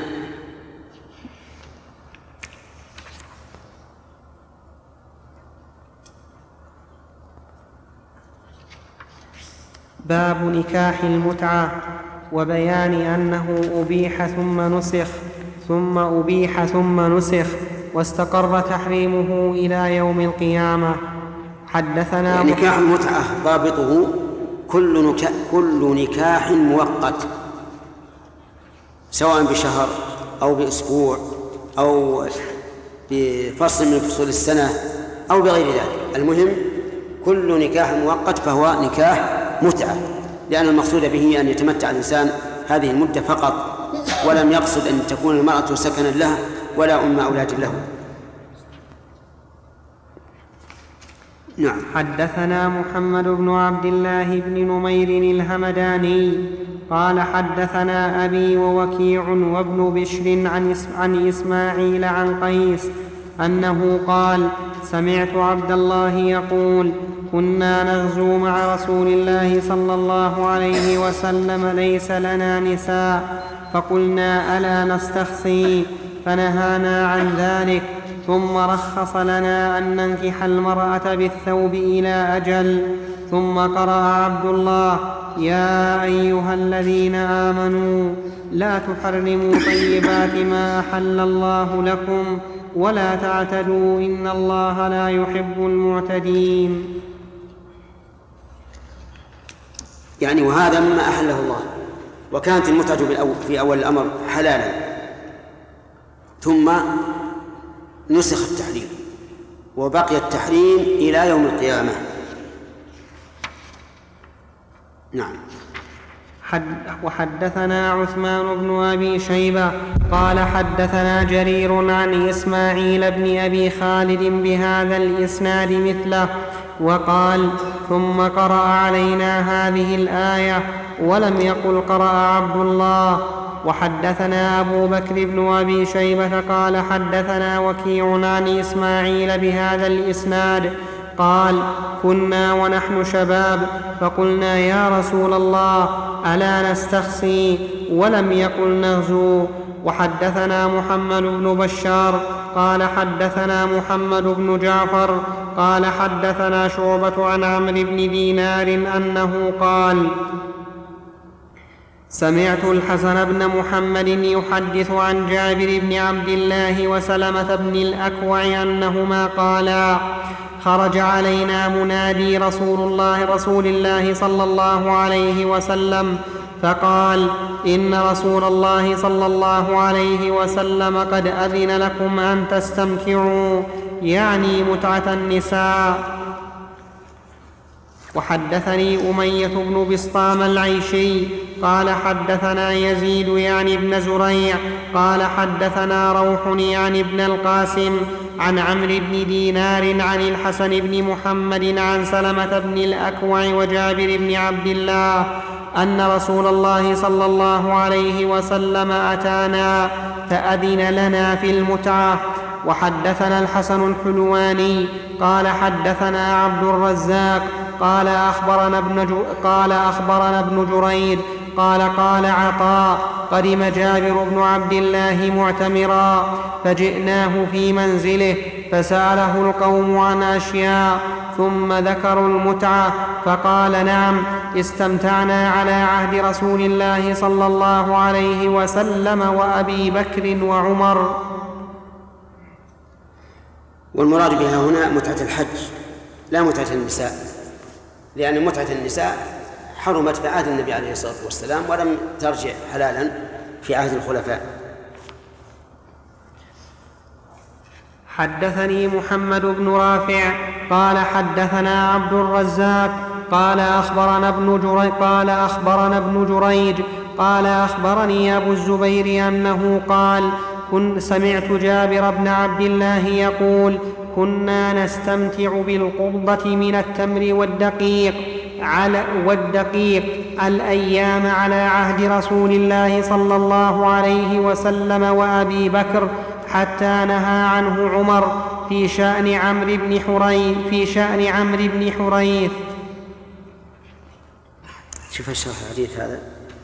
[SPEAKER 2] باب نكاح المتعة وبيان أنه أبيح ثم نسخ ثم أبيح ثم نسخ واستقر تحريمه إلى يوم القيامة. حدثنا
[SPEAKER 1] نكاح المتعة ضابطه كل, نكا كل نكاح مؤقت، سواء بشهر أو بأسبوع أو بفصل من فصول السنة أو بغير ذلك. المهم كل نكاح مؤقت فهو نكاح متعة، لأن المقصود به أن يتمتع الإنسان هذه المدة فقط، ولم يقصد أن تكون المرأة سكنا له ولا أم أولاد له. نعم.
[SPEAKER 2] حدثنا محمد بن عبد الله بن نمير الهمداني قال حدثنا أبي ووكيع وابن بشر عن, عن إسماعيل عن قيس أنه قال سمعت عبد الله يقول كنا نغزو مع رسول الله صلى الله عليه وسلم ليس لنا نساء، فقلنا ألا نستخصي، فنهانا عن ذلك ثم رخص لنا أن ننكح المرأة بالثوب إلى أجل. ثم قرأ عبد الله: يا أيها الذين آمنوا لا تحرموا طيبات ما أحل الله لكم ولا تعتدوا إن الله لا يحب المعتدين.
[SPEAKER 1] يعني وهذا مما أحله الله، وكانت المتعة في أول الأمر حلالا ثم نسخ التحريم وبقي التحريم إلى يوم القيامة. نعم.
[SPEAKER 2] وحدثنا عثمان بن أبي شيبة قال حدثنا جرير عن إسماعيل بن أبي خالد بهذا الإسناد مثله، وقال: ثم قرأ علينا هذه الآية، ولم يقل قرأ عبد الله. وحدثنا أبو بكر بن أبي شيبة قال حدثنا وكيع عن إسماعيل بهذا الإسناد قال: كنا ونحن شباب فقلنا يا رسول الله ألا نستخصي؟ ولم يقل نغزو. وحدثنا محمد بن بشار قال حدثنا محمد بن جعفر قال حدثنا شعبة عن عمرو بن دينار أنه قال: سمعت الحسن بن محمد يحدث عن جابر بن عبد الله وسلمة بن الأكوع أنهما قالا: خرج علينا منادي رسول الله رسول الله صلى الله عليه وسلم فقال: إن رسول الله صلى الله عليه وسلم قد أذن لكم أن تستمتعوا، يعني متعة النساء. وحدثني أمية بن بسطام العيشي قال حدثنا يزيد يعني ابن زريع قال حدثنا روح يعني ابن القاسم عن عمرو بن دينار عن الحسن بن محمد عن سلمة بن الأكوع وجابر بن عبد الله أن رسول الله صلى الله عليه وسلم أتانا فأذن لنا في المتعة. وحدثنا الحسن الحلواني قال حدثنا عبد الرزاق قال أخبرنا ابن, قال أخبرنا ابن جرير قال قال عطاء: قدم جابر بن عبد الله معتمرا فجئناه في منزله فسأله القوم عن أشياء ثم ذكروا المتعة فقال: نعم استمتعنا على عهد رسول الله صلى الله عليه وسلم وأبي بكر وعمر.
[SPEAKER 1] والمراد بها هنا متعة الحج لا متعة النساء، لأن متعة النساء حرمت في عهد النبي عليه الصلاة والسلام ولم ترجع حلالا في عهد الخلفاء.
[SPEAKER 2] حدثني محمد بن رافع قال حدثنا عبد الرزاق قال أخبرنا ابن جريج قال أخبرنا ابن جريج قال أخبرني أبو الزبير أنه قال: كن سمعت جابر بن عبد الله يقول: كنا نستمتع بالقبضة من التمر والدقيق على والدقيق الأيام على عهد رسول الله صلى الله عليه وسلم وأبي بكر حتى نهى عنه عمر في شأن عمرو بن حريث في شأن عمرو بن حريث.
[SPEAKER 1] شوف الشرح الحديث هذا.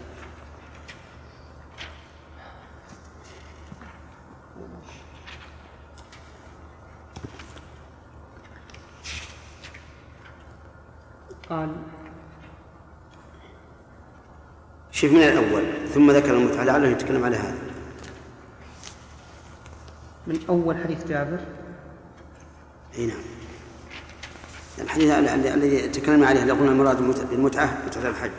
[SPEAKER 2] قال:
[SPEAKER 1] شوف من الأول ثم ذكر المتعة لعله يتكلم على هذا.
[SPEAKER 2] من أول حديث جابر.
[SPEAKER 1] اي نعم، الحديث الذي تكلمنا عليه لو قلنا المراد بالمتعة متعة الحج.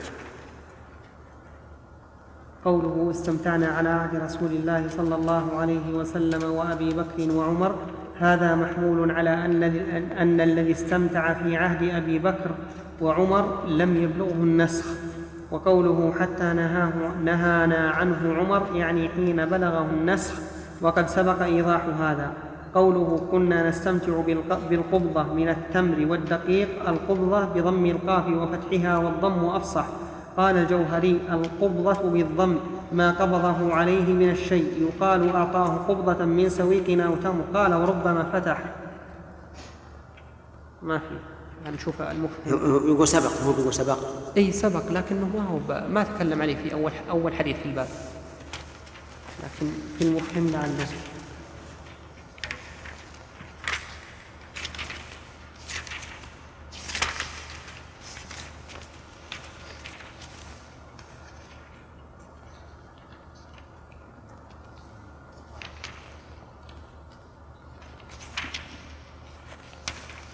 [SPEAKER 2] قوله: استمتعنا على عهد رسول الله صلى الله عليه وسلم وأبي بكر وعمر، هذا محمول على أن, أن الذي استمتع في عهد أبي بكر وعمر لم يبلغه النسخ. وقوله حتى نهاه نهانا عنه عمر يعني حين بلغه النسخ، وقد سبق إيضاح هذا. قوله كنا نستمتع بالقبضة من التمر والدقيق، القبضة بضم القاف وفتحها والضم أفصح. قال الجوهري: القبضة بالضم ما قبضه عليه من الشيء، يقال أعطاه قبضة من سويق أو تمر. قال: وربما فتح. ما في نشوف المفهوم.
[SPEAKER 1] يقول سبق، هو يقول سبق.
[SPEAKER 2] أي سبق، لكنه ما هو ما تكلم عليه في أول أول حديث في الباب، لكن في المفهم لعله.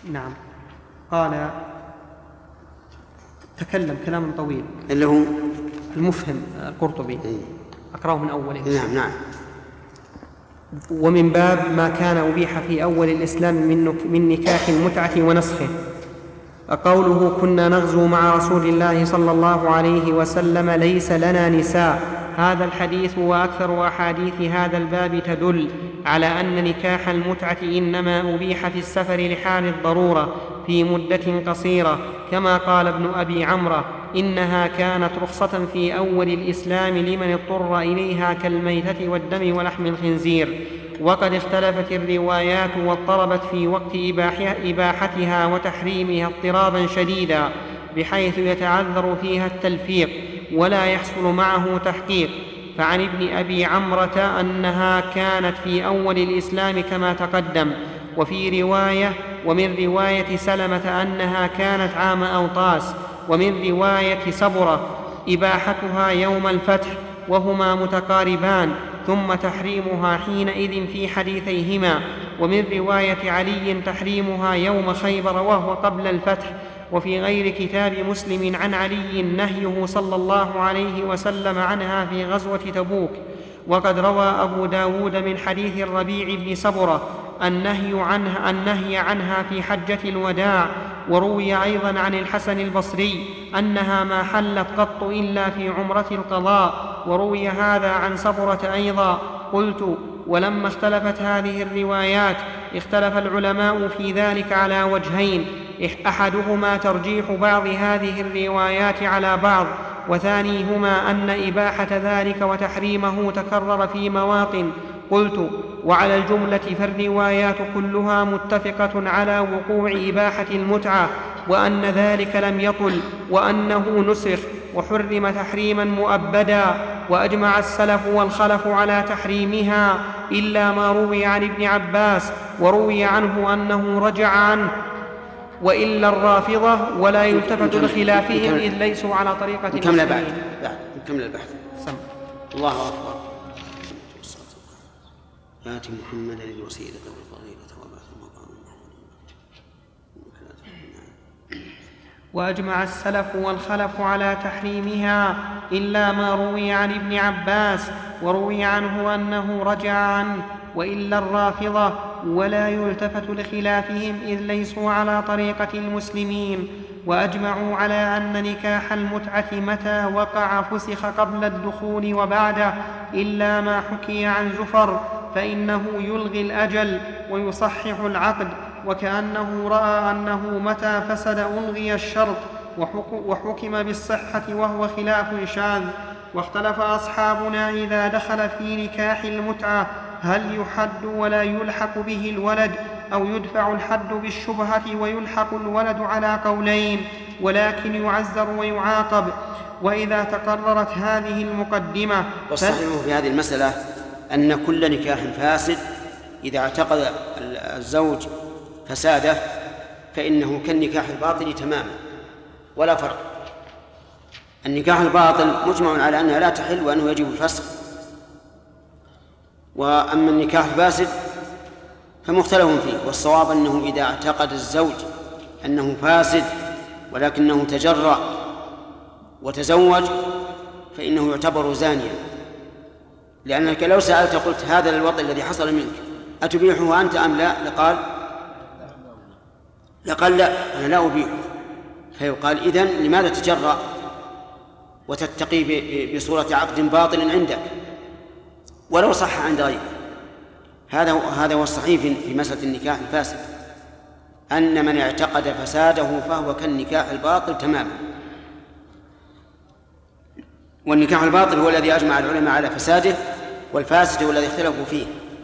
[SPEAKER 2] نعم. قال تكلم كلام طويل
[SPEAKER 1] اللي هو
[SPEAKER 2] المفهم القرطبي، أقرأه من أوله.
[SPEAKER 1] نعم نعم.
[SPEAKER 2] ومن باب ما كان أبيح في أول الإسلام من نكاح المتعة ونسخه. قوله كنا نغزو مع رسول الله صلى الله عليه وسلم ليس لنا نساء، هذا الحديث وأكثر أحاديث هذا الباب تدل على أن نكاح المتعة إنما أبيح في السفر لحال الضرورة في مدة قصيرة، كما قال ابن أبي عمرو إنها كانت رخصة في أول الإسلام لمن اضطر إليها كالميتة والدم ولحم الخنزير. وقد اختلفت الروايات واضطربت في وقت إباحتها وتحريمها اضطرابا شديدا بحيث يتعذر فيها التلفيق ولا يحصل معه تحقيق. فعن ابن أبي عمرة أنها كانت في أول الإسلام كما تقدم، وفي رواية ومن رواية سلمة أنها كانت عام أوطاس، ومن رواية سبرة إباحتها يوم الفتح، وهما متقاربان، ثم تحريمها حينئذ في حديثيهما. ومن رواية علي تحريمها يوم خيبر وهو قبل الفتح. وفي غير كتاب مسلم عن علي نهيه صلى الله عليه وسلم عنها في غزوة تبوك. وقد روى أبو داود من حديث الربيع بن سبرة النهي عنها, النهي عنها في حجة الوداع. وروي أيضا عن الحسن البصري أنها ما حلت قط إلا في عمرة القضاء، وروي هذا عن سبرة أيضا. قلت ولما اختلفت هذه الروايات اختلف العلماء في ذلك على وجهين، أحدهما ترجيح بعض هذه الروايات على بعض، وثانيهما أن إباحة ذلك وتحريمه تكرر في مواطن. قلت وعلى الجملة فالروايات كلها متفقة على وقوع إباحة المتعة، وأن ذلك لم يطل، وأنه نسخ وحرم تحريما مؤبدا. وأجمع السلف والخلف على تحريمها إلا ما روي عن ابن عباس، وروي عنه أنه رجع عنه، وإلا الرافضة ولا يلتفت لخلافهم إذ ليسوا على طريقة
[SPEAKER 1] نكمل بعد نكمل البحث. الله أكبر. آت محمدا الوسيلة والفضيلة وبعث المقام المحمود.
[SPEAKER 2] وأجمع السلف والخلف على تحريمها إلا ما روي عن ابن عباس، وروي عنه أنه رجع عنه، وإلا الرافضة ولا يلتفت لخلافهم إذ ليسوا على طريقة المسلمين. وأجمعوا على أن نكاح المتعة متى وقع فسخ قبل الدخول وبعده، إلا ما حكي عن زفر فإنه يلغي الأجل ويصحح العقد، وكأنه رأى أنه متى فسد ألغي الشرط وحكم بالصحة، وهو خلاف شاذ. واختلف أصحابنا إذا دخل في نكاح المتعة هل يحد ولا يلحق به الولد، أو يدفع الحد بالشبهة ويلحق الولد، على قولين، ولكن يعزر ويعاقب. وإذا تقررت هذه المقدمة.
[SPEAKER 1] والصحيح في هذه المسألة أن كل نكاح فاسد إذا اعتقد الزوج فساده فإنه كالنكاح الباطل تماما ولا فرق. النكاح الباطل مجمع على أنها لا تحل وأنه يجب الفسخ، وأما النكاح الفاسد فمختلف فيه. والصواب أنه إذا اعتقد الزوج أنه فاسد ولكنه تجرأ وتزوج فإنه يعتبر زانيا، لأنك لو سألت قلت هذا الوطء الذي حصل منك أتبيحه أنت أم لا، لقال لقال لا أنا لا أبيحه. فيقال إذن لماذا تجرأ وتتقي بصورة عقد باطل عندك ولو صح عند غيرك؟ هذا هذا هو الصحيح في مسألة النكاح الفاسد، أن من اعتقد فساده فهو كالنكاح الباطل تماما. والنكاح الباطل هو الذي أجمع العلماء على فساده، والفاسد هو الذي اختلفوا فيه.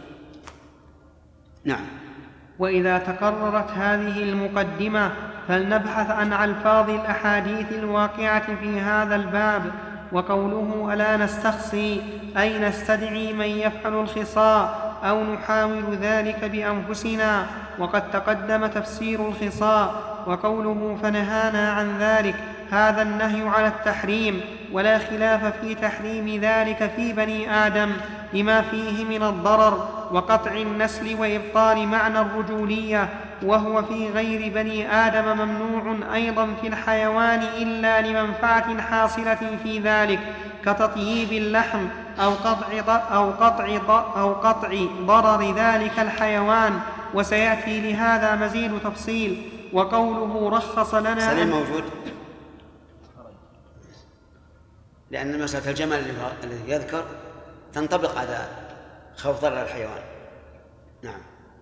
[SPEAKER 1] نعم.
[SPEAKER 2] وإذا تقررت هذه المقدمة فلنبحث عن ألفاظ الأحاديث الواقعة في هذا الباب. وقوله ألا نستخصي أي نستدعي من يفعل الخصاء أو نحاول ذلك بأنفسنا، وقد تقدم تفسير الخصاء. وقوله فنهانا عن ذلك هذا النهي على التحريم، ولا خلاف في تحريم ذلك في بني آدم لما فيه من الضرر وقطع النسل وإبطال معنى الرجولية، وهو في غير بني آدم ممنوع أيضا في الحيوان إلا لمنفعة حاصلة في ذلك كتطييب اللحم أو قطع, أو قطع, أو قطع ضرر ذلك الحيوان، وسيأتي لهذا مزيد تفصيل. وقوله رخص لنا
[SPEAKER 1] سليم موجود، لأن مسألة الجمل الذي يذكر تنطبق على خوف ضرر الحيوان. نعم.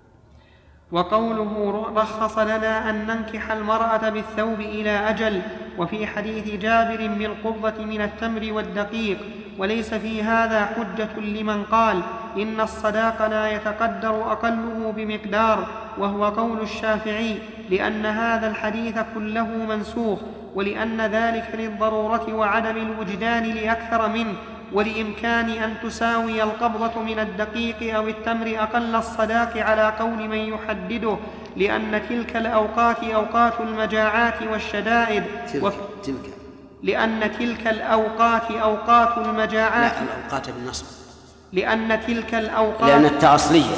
[SPEAKER 2] وقوله رخص لنا أن ننكح المرأة بالثوب إلى أجل، وفي حديث جابر بالقبضة من التمر والدقيق. وليس في هذا حجة لمن قال إن الصداق لا يتقدر أقله بمقدار، وهو قول الشافعي، لأن هذا الحديث كله منسوخ، ولأن ذلك للضرورة وعدم الوجدان لأكثر منه، ولإمكان أن تساوي القبضة من الدقيق أو التمر أقل الصداق على قول من يحدده، لأن تلك الأوقات أوقات المجاعات والشدائد
[SPEAKER 1] تلك,
[SPEAKER 2] و...
[SPEAKER 1] تلك.
[SPEAKER 2] لأن تلك الأوقات أوقات المجاعات.
[SPEAKER 1] لا، الأوقات بالنصب.
[SPEAKER 2] لأن تلك الأوقات
[SPEAKER 1] لأن التأصلية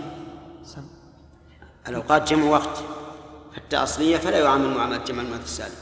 [SPEAKER 1] الأوقات جمع وقت، التأصلية فلا يعامل معاملة جمع المؤنث السالم.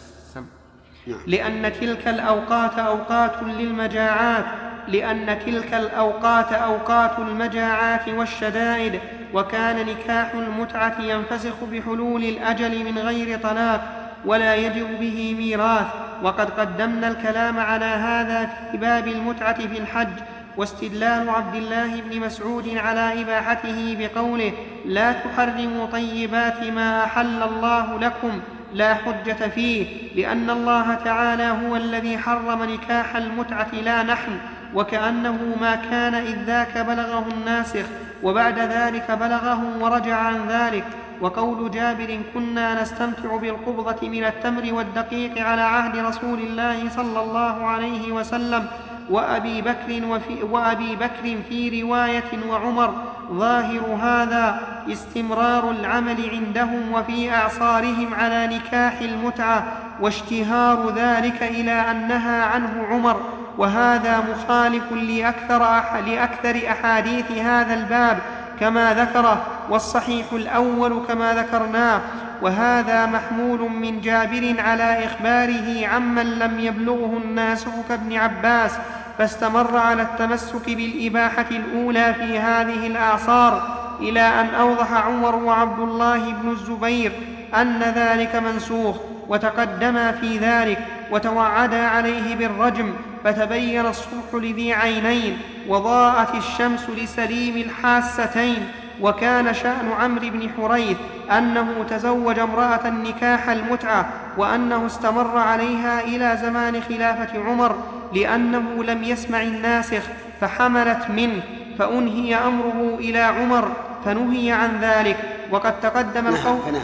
[SPEAKER 1] نعم.
[SPEAKER 2] لأن تلك الأوقات أوقات للمجاعات لأن تلك الأوقات أوقات المجاعات والشدائد، وكان نكاح المتعة ينفسخ بحلول الأجل من غير طلاق ولا يجب به ميراث، وقد قدمنا الكلام على هذا في باب المتعة في الحج. واستدلال عبد الله بن مسعود على إباحته بقوله لا تحرموا طيبات ما أحل الله لكم لا حجة فيه، لأن الله تعالى هو الذي حرم نكاح المتعة لا نحن، وكأنه ما كان إذ ذاك بلغه الناسخ وبعد ذلك بلغهم ورجع عن ذلك. وقول جابر كنا نستمتع بالقبضة من التمر والدقيق على عهد رسول الله صلى الله عليه وسلم وأبي بكر, وفي وأبي بكر في رواية وعمر، ظاهر هذا استمرار العمل عندهم وفي أعصارهم على نكاح المتعة، واشتهار ذلك إلى أن نهى عنه عمر، وهذا مخالف لأكثر, أح لأكثر أحاديث هذا الباب كما ذكره، والصحيح الأول كما ذكرناه. وهذا محمول من جابر على إخباره عمن لم يبلغه الناسخ كابن عباس، فاستمر على التمسك بالإباحة الأولى في هذه الأعصار إلى أن أوضح عمر وعبد الله بن الزبير أن ذلك منسوخ، وتقدما في ذلك وتوعدا عليه بالرجم، فتبين الصبح لذي عينين وضاءت الشمس لسليم الحاستين. وكان شأن عمرو بن حريث أنه تزوج امرأة نكاح المتعة، وأنه استمر عليها إلى زمان خلافة عمر، لأنه لم يسمع الناسخ فحملت منه، فأنهي أمره إلى عمر فنهي عن ذلك. وقد تقدم القول
[SPEAKER 1] نهى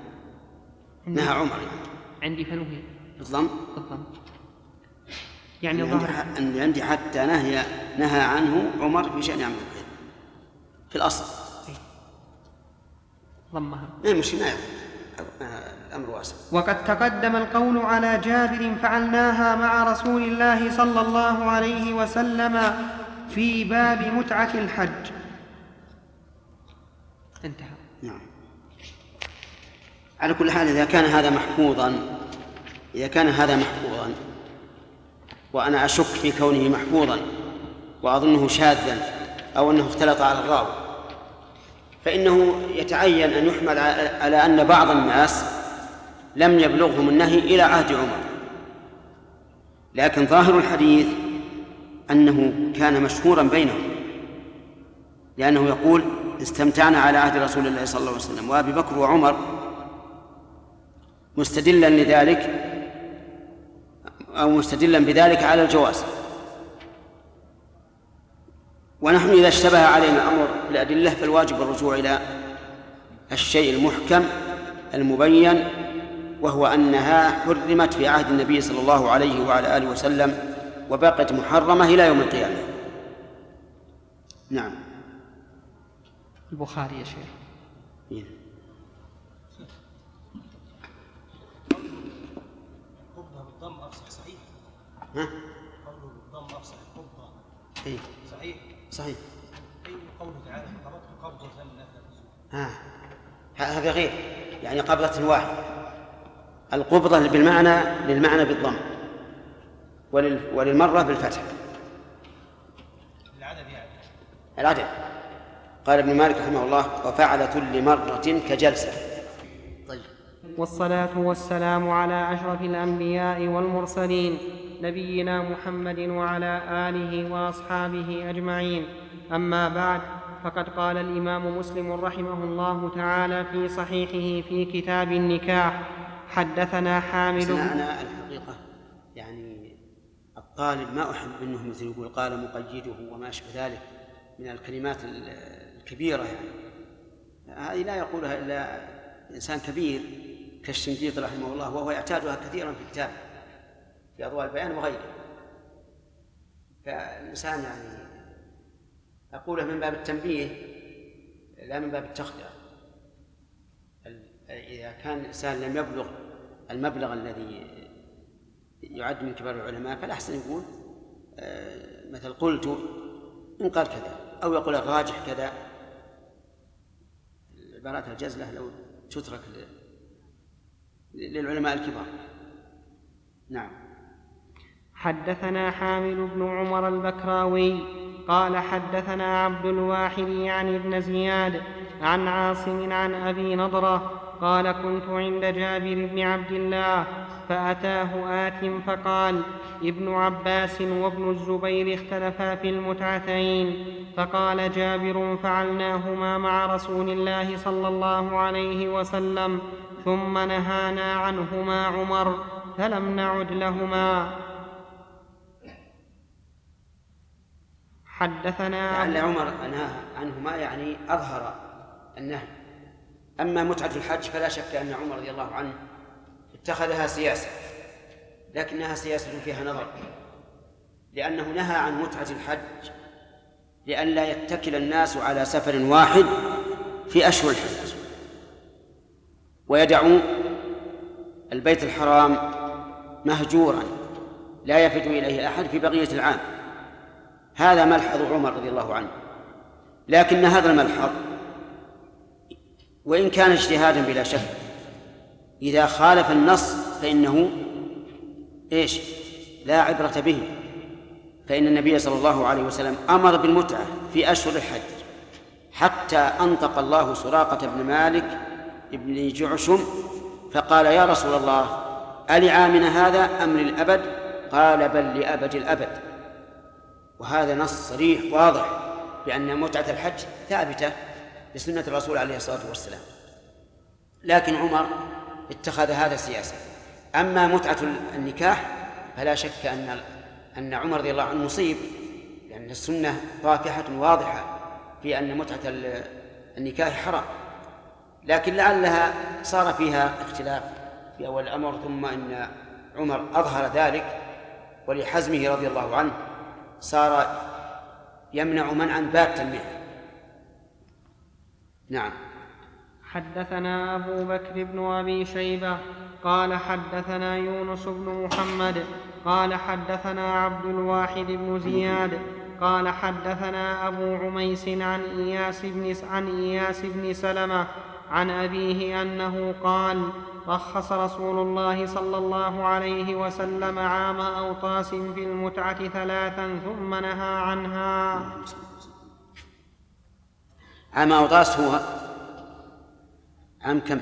[SPEAKER 1] نهى عمر
[SPEAKER 2] عندي فنهي
[SPEAKER 1] بالضم
[SPEAKER 2] بالضم يعني
[SPEAKER 1] عندي,
[SPEAKER 2] ظهر
[SPEAKER 1] عندي, عندي حتى نهي نهى عنه عمر في شأن عمرو في الأصل
[SPEAKER 2] ضمها
[SPEAKER 1] مش نهي الأمر واسع.
[SPEAKER 2] وقد تقدم القول على جابر فعلناها مع رسول الله صلى الله عليه وسلم في باب متعة الحج. انتهى.
[SPEAKER 1] نعم. على كل حال إذا كان هذا محفوظا إذا كان هذا محفوظا وأنا أشك في كونه محفوظا وأظنه شاذا أو أنه اختلط على الراوي، فإنه يتعين أن يحمل على أن بعض الناس لم يبلغهم النهي إلى عهد عمر، لكن ظاهر الحديث أنه كان مشهورا بينهم، لأنه يقول استمتعنا على عهد رسول الله صلى الله عليه وسلم وأبي بكر وعمر، مستدلا لذلك أو مستدلا بذلك على الجواز. ونحن إذا اشتبه علينا أمر بالأدلة فالواجب الرجوع إلى الشيء المحكم المبين، وهو أنها حرمت في عهد النبي صلى الله عليه وعلى آله وسلم وبقت محرمة إلى يوم القيامة. نعم.
[SPEAKER 2] البخاري يا شيخ.
[SPEAKER 1] إيه.
[SPEAKER 4] بالضم أفصح صحيح.
[SPEAKER 1] ها؟
[SPEAKER 5] قوله ضم أفصح قبضة
[SPEAKER 1] إيه؟
[SPEAKER 5] صحيح؟
[SPEAKER 1] صحيح.
[SPEAKER 5] أي قوله تعالى قبضت قبضة لا تنفذ.
[SPEAKER 1] ها هذا غير، يعني قبضة واحدة. القبضة بالمعنى للمعنى بالضم، ولل وللمرة بالفتح.
[SPEAKER 5] العدد يعني.
[SPEAKER 1] العدد. قال ابن مالك رحمه الله: وفعل كل مرة كجلسة. طيب.
[SPEAKER 2] والصلاة والسلام على أشرف الأنبياء والمرسلين نبينا محمد وعلى آله وأصحابه أجمعين. أما بعد، فقد قال الإمام مسلم رحمه الله تعالى في صحيحه في كتاب النكاح: حدثنا حامد.
[SPEAKER 1] أنا الحقيقة يعني الطالب ما أحب منه مثل يقول قال مقيده وما أشبه ذلك من الكلمات الكبيرة، يعني هذه لا يقولها إلا إنسان كبير كالشنقيطي رحمه الله، وهو يعتادها كثيرا في كتابه في أضواء البيان وغيره. فالإنسان يعني أقوله من باب التنبيه لا من باب التخطئة. إذا كان الإنسان لم يبلغ المبلغ الذي يعد من كبار العلماء فالأحسن يقول مثل قلت إن قال كذا، أو يقول الراجح كذا. العبارات الجزلة لو تترك للعلماء الكبار. نعم.
[SPEAKER 2] حدثنا حامد بن عمر البكراوي قال حدثنا عبد الواحد يعني ابن زياد عن عاصم عن أبي نضرة قال: كنت عند جابر بن عبد الله فأتاه آت فقال: ابن عباس وابن الزبير اختلفا في المتعتين. فقال جابر: فعلناهما مع رسول الله صلى الله عليه وسلم، ثم نهانا عنهما عمر فلم نعد لهما. حدثنا
[SPEAKER 1] لعل عمر نهى عنهما يعني أظهر النهي. أما متعة الحج فلا شك أن عمر رضي الله عنه اتخذها سياسة، لكنها سياسة فيها نظر، لأنه نهى عن متعة الحج لئلا يتكل الناس على سفر واحد في أشهر الحج ويدعوا البيت الحرام مهجورا لا يفد إليه أحد في بقية العام. هذا ملحظ عمر رضي الله عنه، لكن هذا الملحظ وإن كان اجتهادا بلا شك إذا خالف النص فإنه إيش؟ لا عبرة به. فإن النبي صلى الله عليه وسلم أمر بالمتعة في أشهر الحج حتى أنطق الله سراقة بن مالك ابن جعشم فقال: يا رسول الله، ألعامنا هذا أم للأبد؟ قال: بل لأبد الأبد. وهذا نص صريح واضح بأن متعة الحج ثابتة بسنة الرسول عليه الصلاة والسلام، لكن عمر اتخذ هذا سياسة. أما متعة النكاح فلا شك أن أن عمر رضي الله عنه مصيب، لأن السنة طافحة واضحة في أن متعة النكاح حرام، لكن لعلها صار فيها اختلاف في أول الأمر، ثم إن عمر أظهر ذلك ولحزمه رضي الله عنه صار يمنع منعا باتا منه. نعم.
[SPEAKER 2] حدثنا أبو بكر بن أبي شيبة قال حدثنا يونس بن محمد قال حدثنا عبد الواحد بن زياد قال حدثنا أبو عميس عن إياس بن, عن إياس بن سلمة عن أبيه أنه قال: رخص رسول الله صلى الله عليه وسلم عام أوطاس في المتعة ثلاثا ثم نهى عنها.
[SPEAKER 1] عام أوطاس هو عام كم؟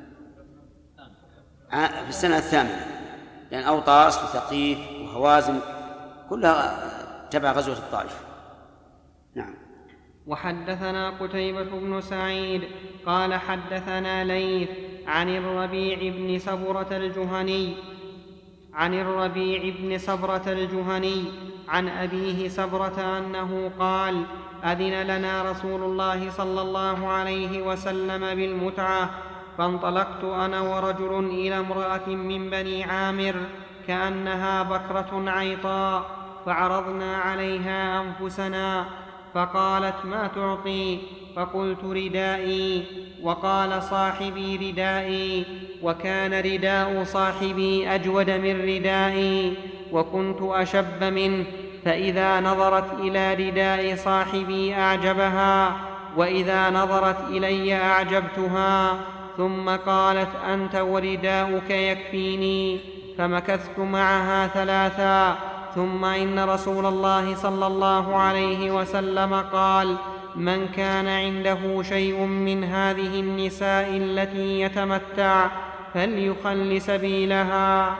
[SPEAKER 1] في السنة الثامنة، لأن أوطاس وثقيف وهوازن كلها تبع غزوة الطائف. نعم.
[SPEAKER 2] وحدثنا قتيبة بن سعيد قال حدثنا ليث عن الربيع بن سبرة الجهني عن الربيع بن سبرة الجهني عن أبيه سبرة أنه قال: أذن لنا رسول الله صلى الله عليه وسلم بالمتعة، فانطلقت أنا ورجل إلى امرأة من بني عامر كأنها بكرة عيطاء، فعرضنا عليها أنفسنا، فقالت: ما تعطي؟ فقلت: ردائي. وقال صاحبي: ردائي. وكان رداء صاحبي أجود من ردائي. وكنت أشب منه، فإذا نظرت إلى رداء صاحبي أعجبها، وإذا نظرت إلي أعجبتها، ثم قالت: أنت ورداؤك يكفيني. فمكثت معها ثلاثا، ثم إن رسول الله صلى الله عليه وسلم قال: من كان عنده شيء من هذه النساء التي يتمتع فليخل سبيلها.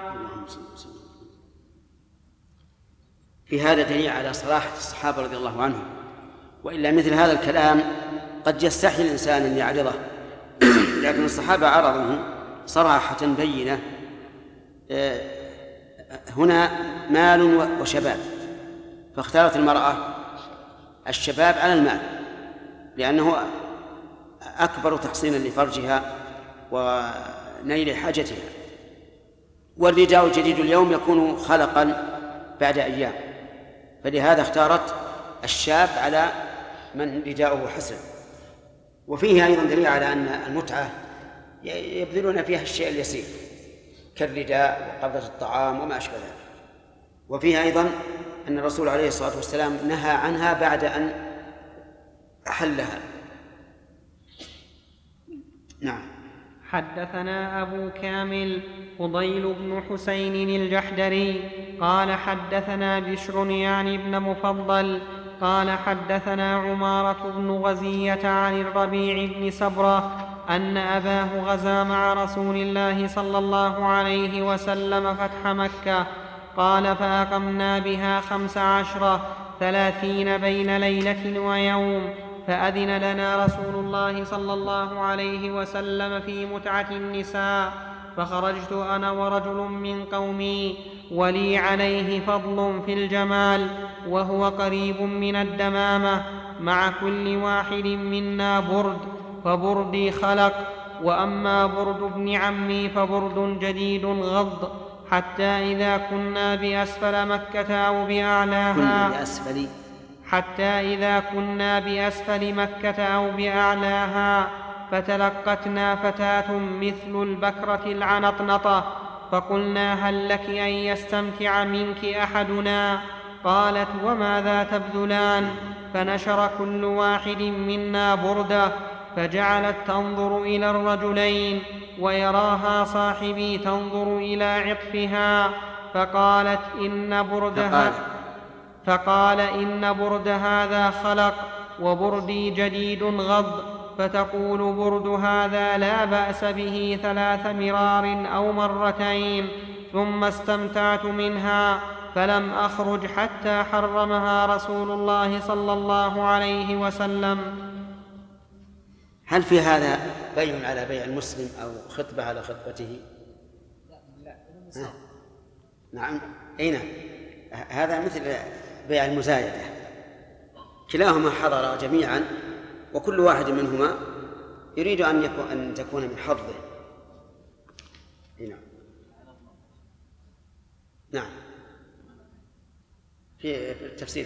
[SPEAKER 1] في هذا دليل على صراحة الصحابة رضي الله عنهم، وإلا مثل هذا الكلام قد يستحي الإنسان أن يعرضه، لكن الصحابة عرضوه صراحة بينة. هنا مال وشباب، فاختارت المرأة الشباب على المال لأنه أكبر تحصينا لفرجها ونيل حاجتها، والرداء الجديد اليوم يكون خلقا بعد أيام، فلهذا اختارت الشاب على من رداؤه حسن. وفيه أيضا دليل على أن المتعة يبذلون فيها الشيء اليسير كالرداء وقبضة الطعام وما أشبه ذلك. وفيه أيضا أن الرسول عليه الصلاة والسلام نهى عنها بعد أن أحلها. نعم.
[SPEAKER 2] حدثنا أبو كامل فضيل بن حسين الجحدري قال حدثنا بشر يعني بن مفضل قال حدثنا عمارة بن غزية عن الربيع بن سبرة أن أباه غزا مع رسول الله صلى الله عليه وسلم فتح مكة. قال: فأقمنا بها خمس عشرة ثلاثين بين ليلة ويوم، فأذن لنا رسول الله صلى الله عليه وسلم في متعة النساء، فخرجت أنا ورجل من قومي ولي عليه فضل في الجمال وهو قريب من الدمامة، مع كل واحد منا برد، فبردي خلق، وأما برد ابن عمي فبرد جديد غض، حتى إذا كنا بأسفل مكة أو بأعلاها حتى إذا كنا بأسفل مكة أو بأعلاها فتلقتنا فتاة مثل البكرة العنطنطة، فقلنا: هل لك أن يستمتع منك أحدنا؟ قالت: وماذا تبذلان؟ فنشر كل واحد منا بردة، فجعلت تنظر إلى الرجلين ويراها صاحبي تنظر إلى عطفها، فقالت: إن بردها فقال إن برد هذا خلق، وبردي جديد غض، فتقول برد هذا لا بأس به ثلاث مرار أو مرتين، ثم استمتعت منها فلم أخرج حتى حرمها رسول الله صلى الله عليه وسلم.
[SPEAKER 1] هل في هذا بيع على بيع المسلم أو خطبة على خطبته؟ لا. نعم. أين هذا؟ مثل بيع المزايدة، كلاهما حضر جميعا وكل واحد منهما يريد أن يكون أن تكون من حظه. نعم. نعم. في التفسير.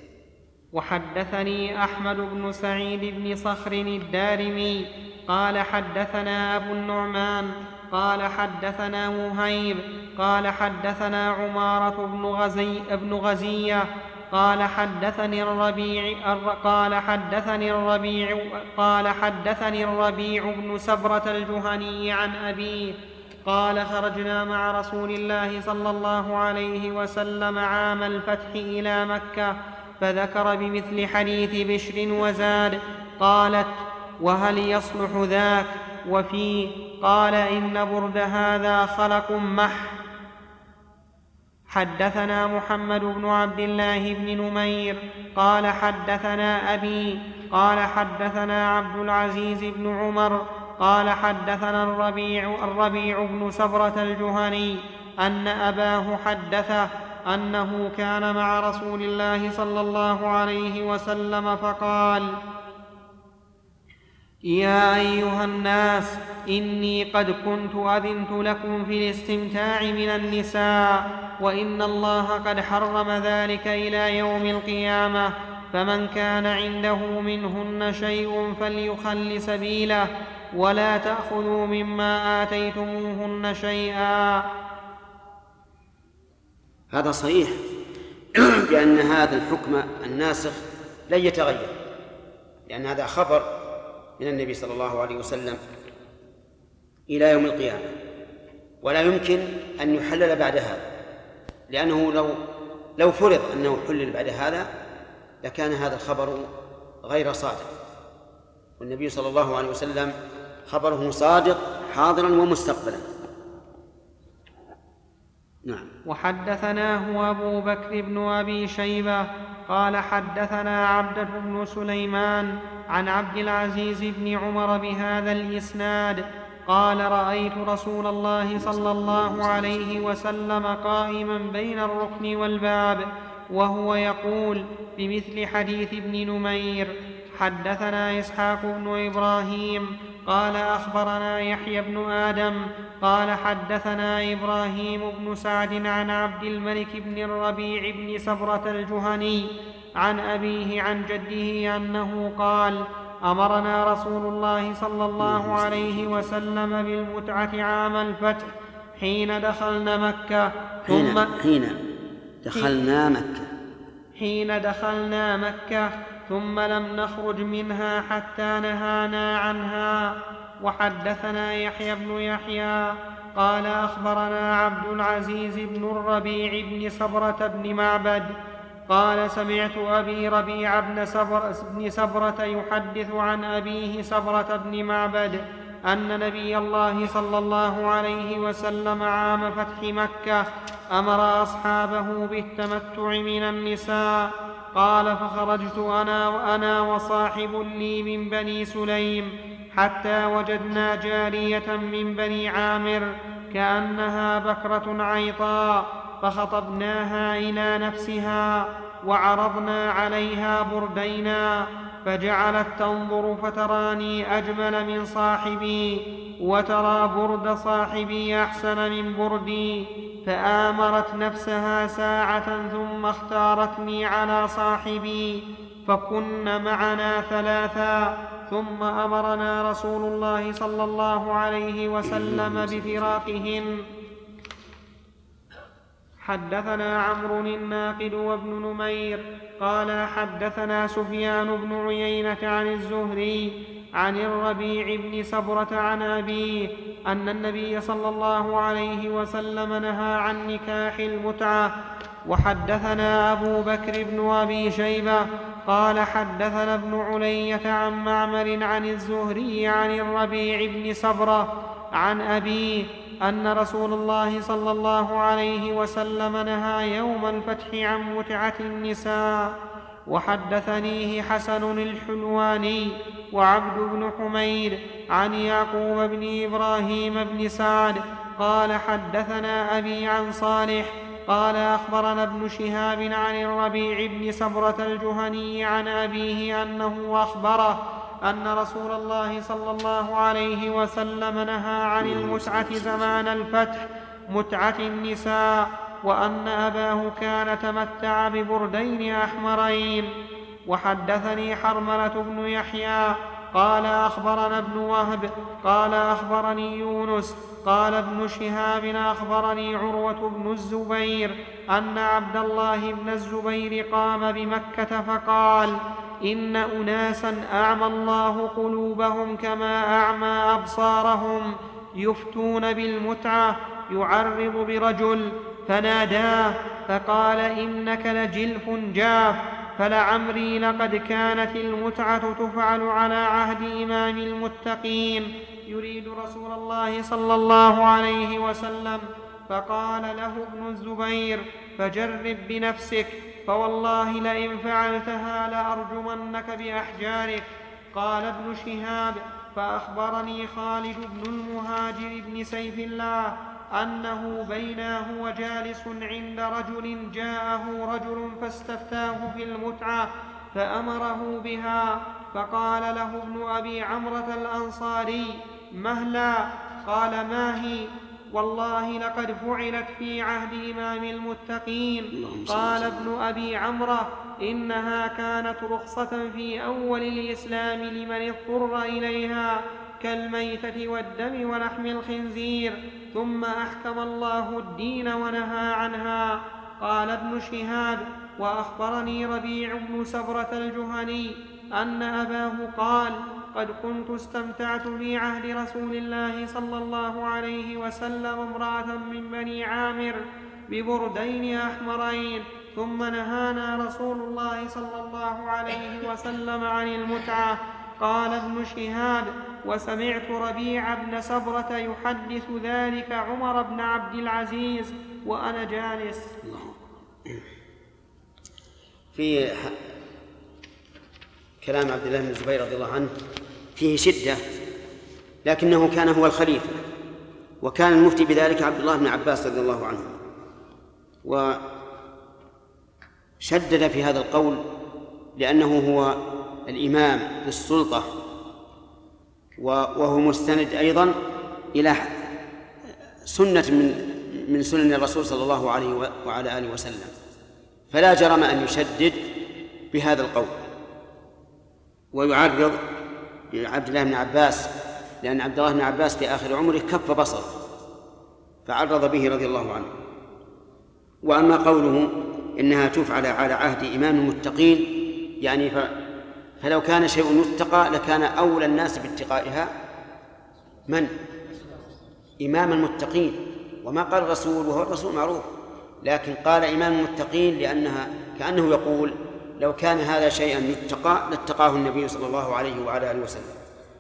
[SPEAKER 2] وحدثني أحمد بن سعيد بن صخر الدارمي قال حدثنا أبو النعمان قال حدثنا مهيب قال حدثنا عمارة بن غزي بن غزية قال حدثني الربيع قال حدثني الربيع قال حدثني الربيع بن سبرة الجهني عن أبيه قال: خرجنا مع رسول الله صلى الله عليه وسلم عام الفتح إلى مكة، فذكر بمثل حديث بشر وزاد. قالت: وهل يصلح ذاك؟ وفيه قال: إن برد هذا خلق مح. حدثنا محمد بن عبد الله بن نمير قال حدثنا أبي قال حدثنا عبد العزيز بن عمر قال حدثنا الربيع, الربيع بن سبرة الجهني أن أباه حدثه أنه كان مع رسول الله صلى الله عليه وسلم فقال: يا أيها الناس، إني قد كنت أذنت لكم في الاستمتاع من النساء، وإن الله قد حرم ذلك إلى يوم القيامة، فمن كان عنده منهن شيء فليخل سبيله، ولا تأخذوا مما آتيتموهن شيئا.
[SPEAKER 1] هذا صحيح بأن هذا الحكم الناسخ لن يتغير، لأن هذا خبر من النبي صلى الله عليه وسلم إلى يوم القيامة، ولا يمكن أن يحلل بعد هذا، لأنه لو لو فرض أنه حلل بعد هذا لكان هذا الخبر غير صادق، والنبي صلى الله عليه وسلم خبره صادق حاضرا ومستقبلا. نعم.
[SPEAKER 2] وحدثناه أبو بكر بن أبي شيبة قال حدثنا عبدة بن سليمان عن عبد العزيز بن عمر بهذا الإسناد قال رأيت رسول الله صلى الله عليه وسلم قائما بين الركن والباب وهو يقول بمثل حديث ابن نمير. حدثنا إسحاق بن إبراهيم قال أخبرنا يحيى بن آدم قال حدثنا إبراهيم بن سعد عن عبد الملك بن الربيع بن سبرة الجهني عن أبيه عن جده أنه قال أمرنا رسول الله صلى الله عليه وسلم بالمتعة عام الفتح حين دخلنا مكة ثم
[SPEAKER 1] حين دخلنا مكة
[SPEAKER 2] حين دخلنا مكة ثم لم نخرج منها حتى نهانا عنها. وحدثنا يحيى بن يحيى قال أخبرنا عبد العزيز بن الربيع بن سبرة بن معبد قال سمعت أبي ربيع بن سبرة, بن سبرة يحدث عن أبيه سبرة بن معبد أن نبي الله صلى الله عليه وسلم عام فتح مكة أمر أصحابه بالتمتع من النساء. قال فخرجت أنا وأنا وصاحب لي من بني سليم حتى وجدنا جارية من بني عامر كأنها بكرة عيطاء فخطبناها إلى نفسها وعرضنا عليها بردينا فجعلت تنظر فتراني أجمل من صاحبي وترى برد صاحبي أحسن من بردي فآمرت نفسها ساعة ثم اختارتني على صاحبي فكن معنا ثلاثا ثم أمرنا رسول الله صلى الله عليه وسلم بفراقهن. حدثنا عمرو الناقد وابن نمير قال حدثنا سفيان بن عيينة عن الزهري عن الربيع بن سبرة عن أبيه أن النبي صلى الله عليه وسلم نهى عن نكاح المتعة. وحدثنا أبو بكر بن أبي شيبة قال حدثنا ابن علية عن معمر عن الزهري عن الربيع بن سبرة عن أبيه أن رسول الله صلى الله عليه وسلم نهى يوم الفتح عن متعة النساء. وحدثنيه حسن الحلواني وعبد بن حميد عن يعقوب بن إبراهيم بن سعد قال حدثنا أبي عن صالح قال أخبرنا ابن شهاب عن الربيع بن سبرة الجهني عن أبيه أنه أخبره أن رسول الله صلى الله عليه وسلم نهى عن المتعة زمان الفتح متعة النساء وأن أباه كان تمتع ببردين أحمرين. وحدثني حرملة بن يحيى قال أخبرنا ابن وهب قال أخبرني يونس قال ابن شهاب أخبرني عروة بن الزبير أن عبد الله بن الزبير قام بمكة فقال إن أناسا أعمى الله قلوبهم كما أعمى أبصارهم يفتون بالمتعة يعرض برجل فناداه فقال إنك لجلف جاف فلعمري لقد كانت المتعة تفعل على عهد إمام المتقين يريد رسول الله صلى الله عليه وسلم. فقال له ابن الزبير فجرب بنفسك فوالله لئن فعلتها لأرجمنك بأحجارك. قال ابن شهاب فأخبرني خالد بن المهاجر بن سيف الله أنه بينه وجالس عند رجل جاءه رجل فاستفتاه في المتعة فأمره بها فقال له ابن أبي عمرة الأنصاري مهلا؟ قال ما هي؟ والله لقد فعلت في عهد إمام المتقين. قال ابن أبي عمرة إنها كانت رخصة في أول الإسلام لمن اضطر إليها كالميتة والدم ولحم الخنزير ثم أحكم الله الدين ونهى عنها. قال ابن شهاب: وأخبرني ربيع بن سبرة الجهني أن أباه قال: قد كنت استمتعت في عهد رسول الله صلى الله عليه وسلم امرأة من بني عامر ببردين أحمرين، ثم نهانا رسول الله صلى الله عليه وسلم عن المتعة. قال ابن شهاب: وسمعت ربيع بن سبرة يحدث ذلك عمر بن عبد العزيز وأنا جالس.
[SPEAKER 1] في كلام عبد الله بن الزبير رضي الله عنه فيه شدة، لكنه كان هو الخليفة، وكان المفتي بذلك عبد الله بن عباس رضي الله عنه، وشدد في هذا القول لأنه هو الإمام بالسلطة، وهو مستند أيضا إلى سنة من من سنن الرسول صلى الله عليه وعلى آله وسلم، فلا جرم أن يشدد بهذا القول ويعرض عبد الله بن عباس، لأن عبد الله بن عباس في آخر عمره كف بصره فعرض به رضي الله عنه. وأما قوله إنها تفعل على عهد إمام المتقين، يعني فلو كان شيء يتقى لكان أولى الناس باتقائها من؟ إمام المتقين. وما قال الرسول، وهو الرسول معروف، لكن قال إمام المتقين لأنها كأنه يقول لو كان هذا شيئا يتقى لاتقاه النبي صلى الله عليه وعلى آله وسلم.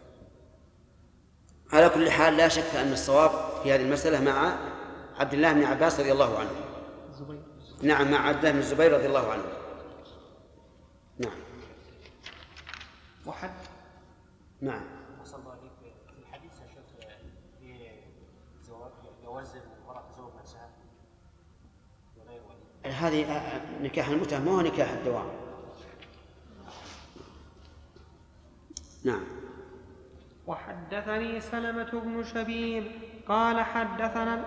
[SPEAKER 1] على كل حال لا شك أن الصواب في هذه المسألة مع عبد الله بن عباس رضي الله عنه.
[SPEAKER 2] الزبير.
[SPEAKER 1] نعم، مع عبد الله بن الزبير رضي الله عنه. نعم.
[SPEAKER 2] وحد.
[SPEAKER 1] نعم.
[SPEAKER 4] أحسن الله عليك. في الحديث يا شيخ في جواز المرأة تزوج نفسها وغير ولي.
[SPEAKER 1] هذه نكاح المتعة ما هو نكاح الدوام. نعم.
[SPEAKER 2] وحدثني سلمة بن شبيب قال حدثنا.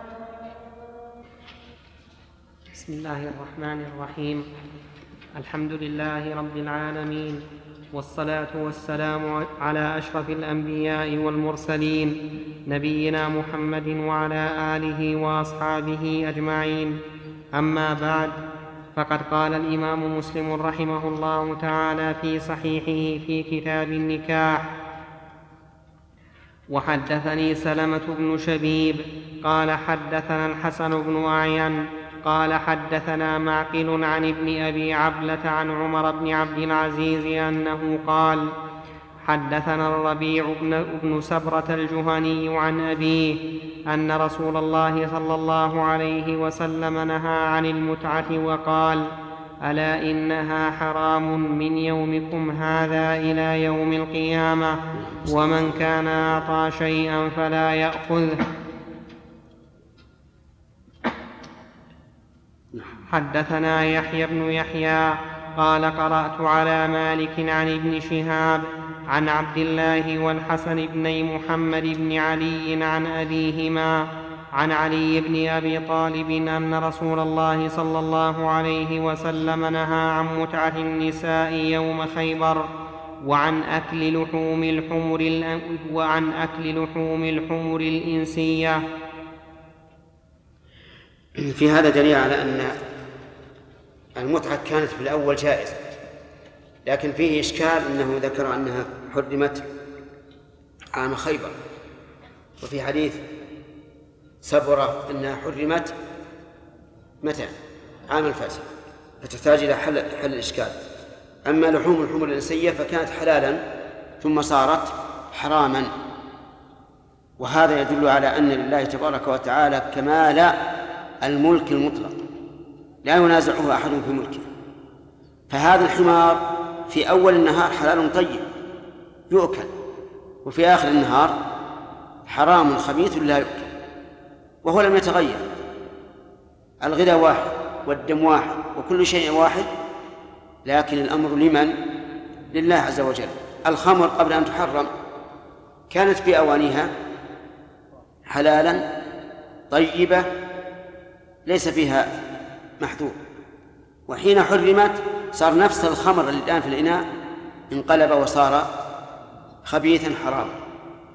[SPEAKER 2] بسم الله الرحمن الرحيم. الحمد لله رب العالمين، والصلاة والسلام على أشرف الأنبياء والمرسلين نبينا محمد وعلى آله وأصحابه أجمعين. أما بعد، فقد قال الإمام مسلم رحمه الله تعالى في صحيحه في كتاب النكاح: وحدثني سلمة بن شبيب قال حدثنا الحسن بن أعين قال حدثنا معقل عن ابن أبي عبلة عن عمر بن عبد العزيز أنه قال: حدثنا الربيع بن سبرة الجهني عن أبيه أن رسول الله صلى الله عليه وسلم نهى عن المتعة وقال: ألا إنها حرام من يومكم هذا إلى يوم القيامة، ومن كان أعطى شيئا فلا يأخذه. حدثنا يحيى بن يحيى قال قرأت على مالك عن ابن شهاب عن عبد الله والحسن بن محمد بن علي عن أبيهما عن علي بن أبي طالب أن رسول الله صلى الله عليه وسلم نهى عن متعة النساء يوم خيبر وعن أكل لحوم الحمر وعن أكل لحوم الحمر الإنسية.
[SPEAKER 1] في هذا دليل على أن المتعة كانت في الأول جائزة، لكن فيه إشكال أنه ذكر أنها حرمت عام خيبر، وفي حديث سبرة أنها حرمت متى؟ عام الفتح، فتحتاج إلى حل, حل الإشكال. أما لحوم الحمر الإنسية فكانت حلالا ثم صارت حراما، وهذا يدل على أن لله تبارك وتعالى كمال الملك المطلق لا ينازعه أحد في ملكه. فهذا الحمار في أول النهار حلال طيب يؤكل، وفي آخر النهار حرام خبيث لا يؤكل، وهو لم يتغير. الغذاء واحد والدم واحد وكل شيء واحد، لكن الأمر لمن؟ لله عز وجل. الخمر قبل أن تحرم كانت في أوانيها حلالا طيبة ليس فيها محذور، وحين حرمت صار نفس الخمر الآن في الإناء انقلب وصار خبيثا حراما،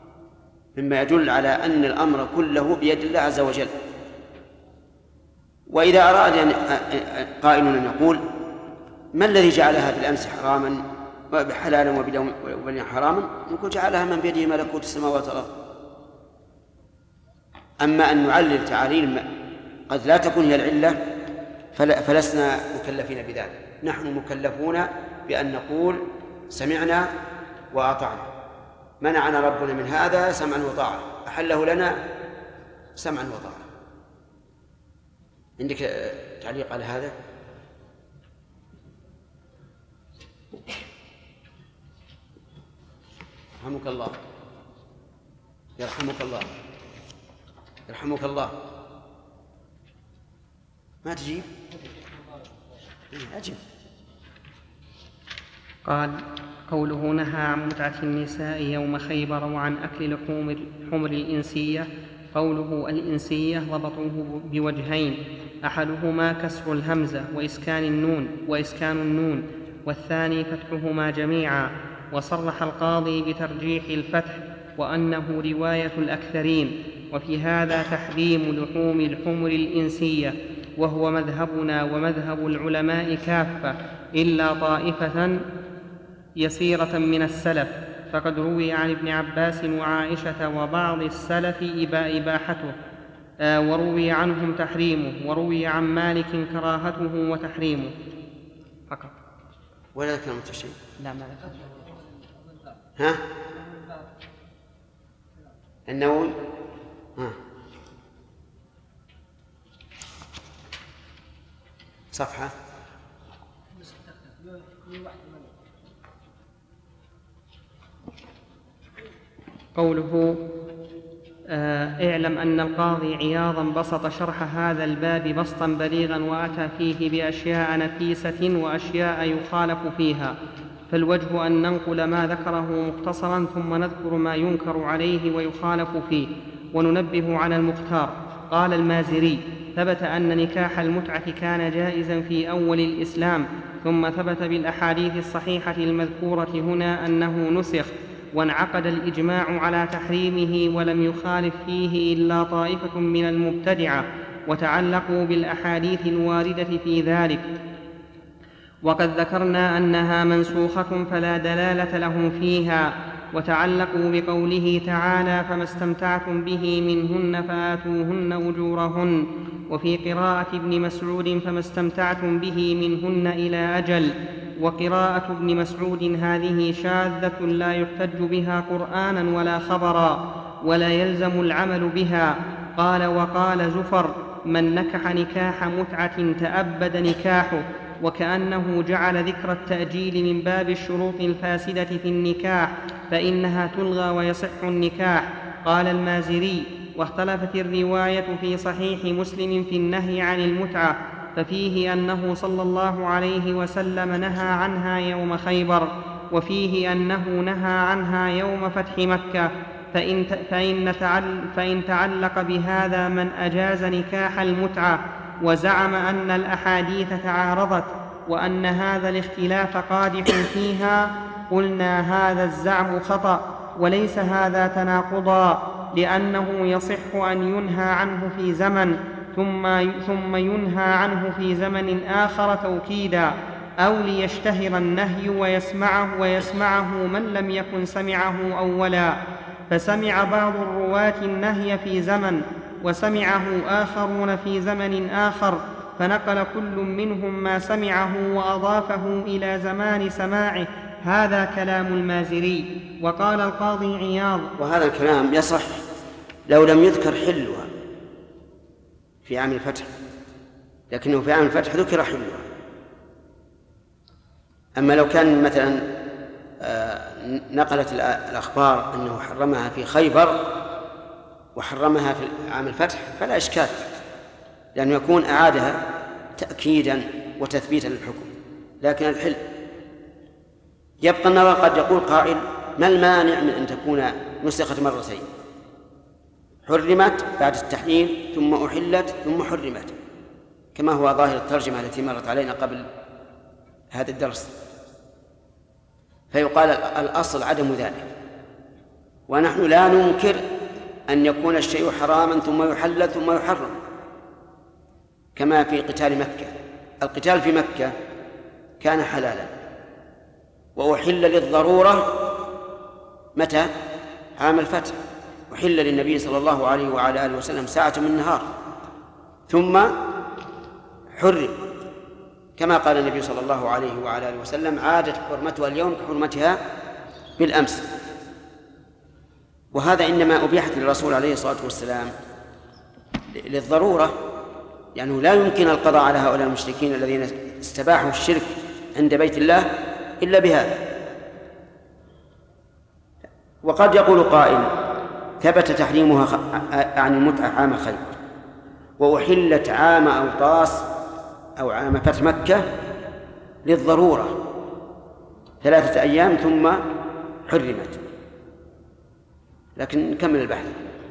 [SPEAKER 1] مما يدل على أن الأمر كله بيد الله عز وجل. وإذا أراد أن قائل أن يقول ما الذي جعلها بالأمس حراما حلالا وباليوم حراما، نقول جعلها من بيده ملكوت السماوات والأرض. أما أن نعلل تعاليل قد لا تكون هي العلة فلسنا مكلفين بذلك. نحن مكلفون بأن نقول سمعنا وأطعنا، منعنا ربنا من هذا سمعا وطاعة، أحله لنا سمعا وطاعة. عندك تعليق على هذا؟ يرحمك الله يرحمك الله يرحمك الله ما تجيب؟ أجب.
[SPEAKER 2] قال: قوله نهى عن متعة النساء يوم خيبر وعن أكل لحوم الحمر الإنسية، قوله الإنسية ضبطوه بوجهين، أحدهما كسر الهمزة وإسكان النون وإسكان النون والثاني فتحهما جميعا. وصرح القاضي بترجيح الفتح وأنه رواية الأكثرين، وفي هذا تحريم لحوم الحمر الإنسية، وهو مذهبنا ومذهب العلماء كافة إلا طائفة يسيرة من السلف، فقد روي عن ابن عباس وعائشة وبعض السلف إباحته، وروي عنهم تحريمه، وروي عن مالك كراهته وتحريمه فقط.
[SPEAKER 1] ولا ذكرت شيء؟
[SPEAKER 2] لا، ما ذكرت.
[SPEAKER 1] ها؟ النووي؟ ها؟ صفحة؟
[SPEAKER 2] قوله آه اعلم أن القاضي عياضا بسط شرح هذا الباب بسطا بليغا، وأتى فيه بأشياء نفيسة وأشياء يخالف فيها، فالوجه أن ننقل ما ذكره مختصرا ثم نذكر ما ينكر عليه ويخالف فيه وننبه على المختار. قال المازري: ثبت أن نكاح المتعة كان جائزا في أول الإسلام، ثم ثبت بالأحاديث الصحيحة المذكورة هنا أنه نسخ، وانعقد الإجماع على تحريمه ولم يخالف فيه إلا طائفة من المبتدعة، وتعلقوا بالأحاديث الواردة في ذلك، وقد ذكرنا أنها منسوخة فلا دلالة لهم فيها، وتعلقوا بقوله تعالى: فما استمتعتم به منهن فآتوهن أجورهن، وفي قراءة ابن مسعود: فما استمتعتم به منهن إلى أجل. وقراءة ابن مسعود هذه شاذة لا يحتج بها قرآنا ولا خبرا، ولا يلزم العمل بها. قال: وقال زفر: من نكح نكاح متعة تأبد نكاحه، وكأنه جعل ذكر التأجيل من باب الشروط الفاسدة في النكاح، فإنها تلغى ويصح النكاح. قال المازري: واختلفت الرواية في صحيح مسلم في النهي عن المتعة، ففيه أنه صلى الله عليه وسلم نهى عنها يوم خيبر، وفيه أنه نهى عنها يوم فتح مكة، فإن, فإن, تعل فإن تعلق بهذا من أجاز نكاح المتعة وزعم أن الأحاديث تعارضت وأن هذا الاختلاف قادح فيها، قلنا هذا الزعم خطأ، وليس هذا تناقضا، لأنه يصح أن ينهى عنه في زمن ثم ثم ينهى عنه في زمن آخر توكيدا، أو ليشتهر النهي ويسمعه ويسمعه من لم يكن سمعه أولا، فسمع بعض الرواة النهي في زمن وسمعه آخرون في زمن آخر، فنقل كل منهم ما سمعه وأضافه إلى زمان سماعه. هذا كلام المازري. وقال القاضي عياض:
[SPEAKER 1] وهذا الكلام يصح لو لم يذكر حلها في عام الفتح، لكنه في عام الفتح ذكر حلها. أما لو كان مثلا نقلت الأخبار أنه حرمها في خيبر وحرمها في عام الفتح فلا إشكال، لأنه يكون أعادها تأكيدا وتثبيتا للحكم. لكن الحل يبقى النظر، قد يقول قائل: ما المانع من أن تكون نسخت مرتين، حرمت بعد التحليل ثم أحلت ثم حرمت، كما هو ظاهر الترجمة التي مرت علينا قبل هذا الدرس؟ فيقال الأصل عدم ذلك، ونحن لا ننكر أن يكون الشيء حراما ثم يحلل ثم يحرم، كما في قتال مكة. القتال في مكة كان حلالا وأحل للضرورة متى؟ عام الفتح، أحل للنبي صلى الله عليه وعلى آله وسلم ساعة من النهار ثم حرم، كما قال النبي صلى الله عليه وعلى آله وسلم: عادت حرمتها اليوم كحرمتها بالأمس. وهذا إنما أبيحت للرسول عليه الصلاة والسلام للضرورة، لأنه يعني لا يمكن القضاء على هؤلاء المشركين الذين استباحوا الشرك عند بيت الله إلا بهذا. وقد يقول قائل: ثبت تحريمها عن المتعة عام خيبر، وأحلت عام أوطاس أو عام فتح مكة للضرورة ثلاثة أيام ثم حرمت. لكن نكمل البحث.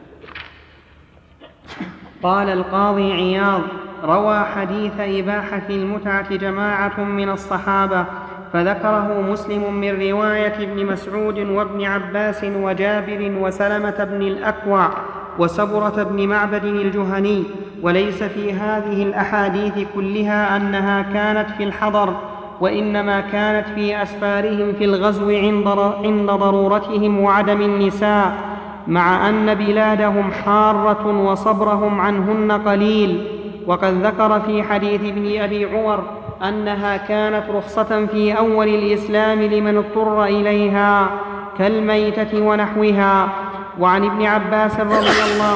[SPEAKER 2] قال القاضي عياض: روى حديث إباحة المتعة جماعة من الصحابة، فذكره مسلم من رواية ابن مسعود وابن عباس وجابر وسلمة بن الأكوع وسبرة بن معبد الجهني، وليس في هذه الأحاديث كلها أنها كانت في الحضر، وإنما كانت في أسفارهم في الغزو عند ضرورتهم وعدم النساء، مع أن بلادهم حارة وصبرهم عنهن قليل. وقد ذكر في حديث ابن أبي عمر أنها كانت رخصة في أول الإسلام لمن اضطر إليها كالميتة ونحوها. وعن ابن عباس رضي الله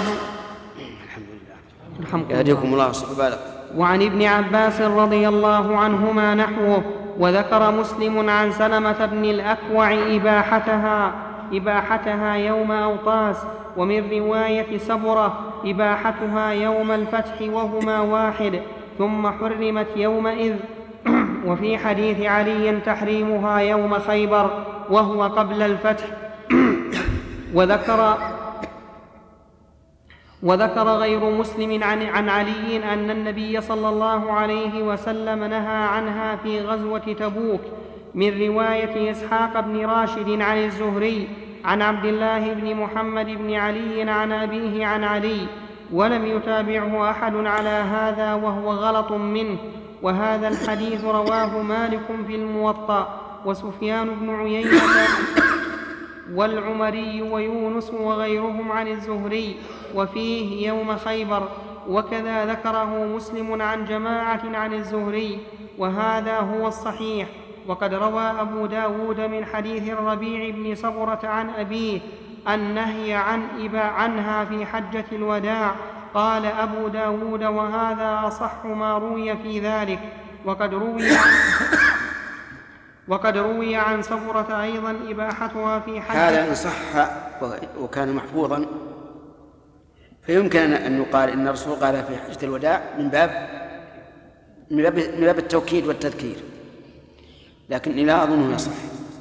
[SPEAKER 1] الحمد لله يهديكم الله بالك.
[SPEAKER 2] وعن ابن عباس رضي الله عنهما نحوه. وذكر مسلم عن سلمة بن الأكوع إباحتها إباحتها يوم أوطاس، ومن رواية سبرة إباحتها يوم الفتح، وهما واحد، ثم حرمت يومئذ. وفي حديث علي تحريمها يوم خيبر وهو قبل الفتح. وذكر وذكر غير مسلم عن, عن علي أن النبي صلى الله عليه وسلم نهى عنها في غزوة تبوك، من رواية إسحاق بن راشد عن الزهري عن عبد الله بن محمد بن علي عن أبيه عن علي، ولم يتابعه أحد على هذا وهو غلط منه. وهذا الحديث رواه مالك في الموطأ وسفيان بن عيينة والعمري ويونس وغيرهم عن الزهري، وفيه يوم خيبر. وكذا ذكره مسلم عن جماعة عن الزهري، وهذا هو الصحيح. وقد روى أبو داود من حديث الربيع بن صبرة عن أبيه النهي عن إبا عنها في حجة الوداع. قال أبو داود: وهذا أصح ما روي في ذلك. وقد روي وقد روي عن صبرة أيضا إباحتها في حجة.
[SPEAKER 1] هذا إن صح وكان محفوظا فيمكن أن يقال إن الرسول قال في حجة الوداع من باب من باب, من باب التوكيد والتذكير، لكن لا أظنه يصح.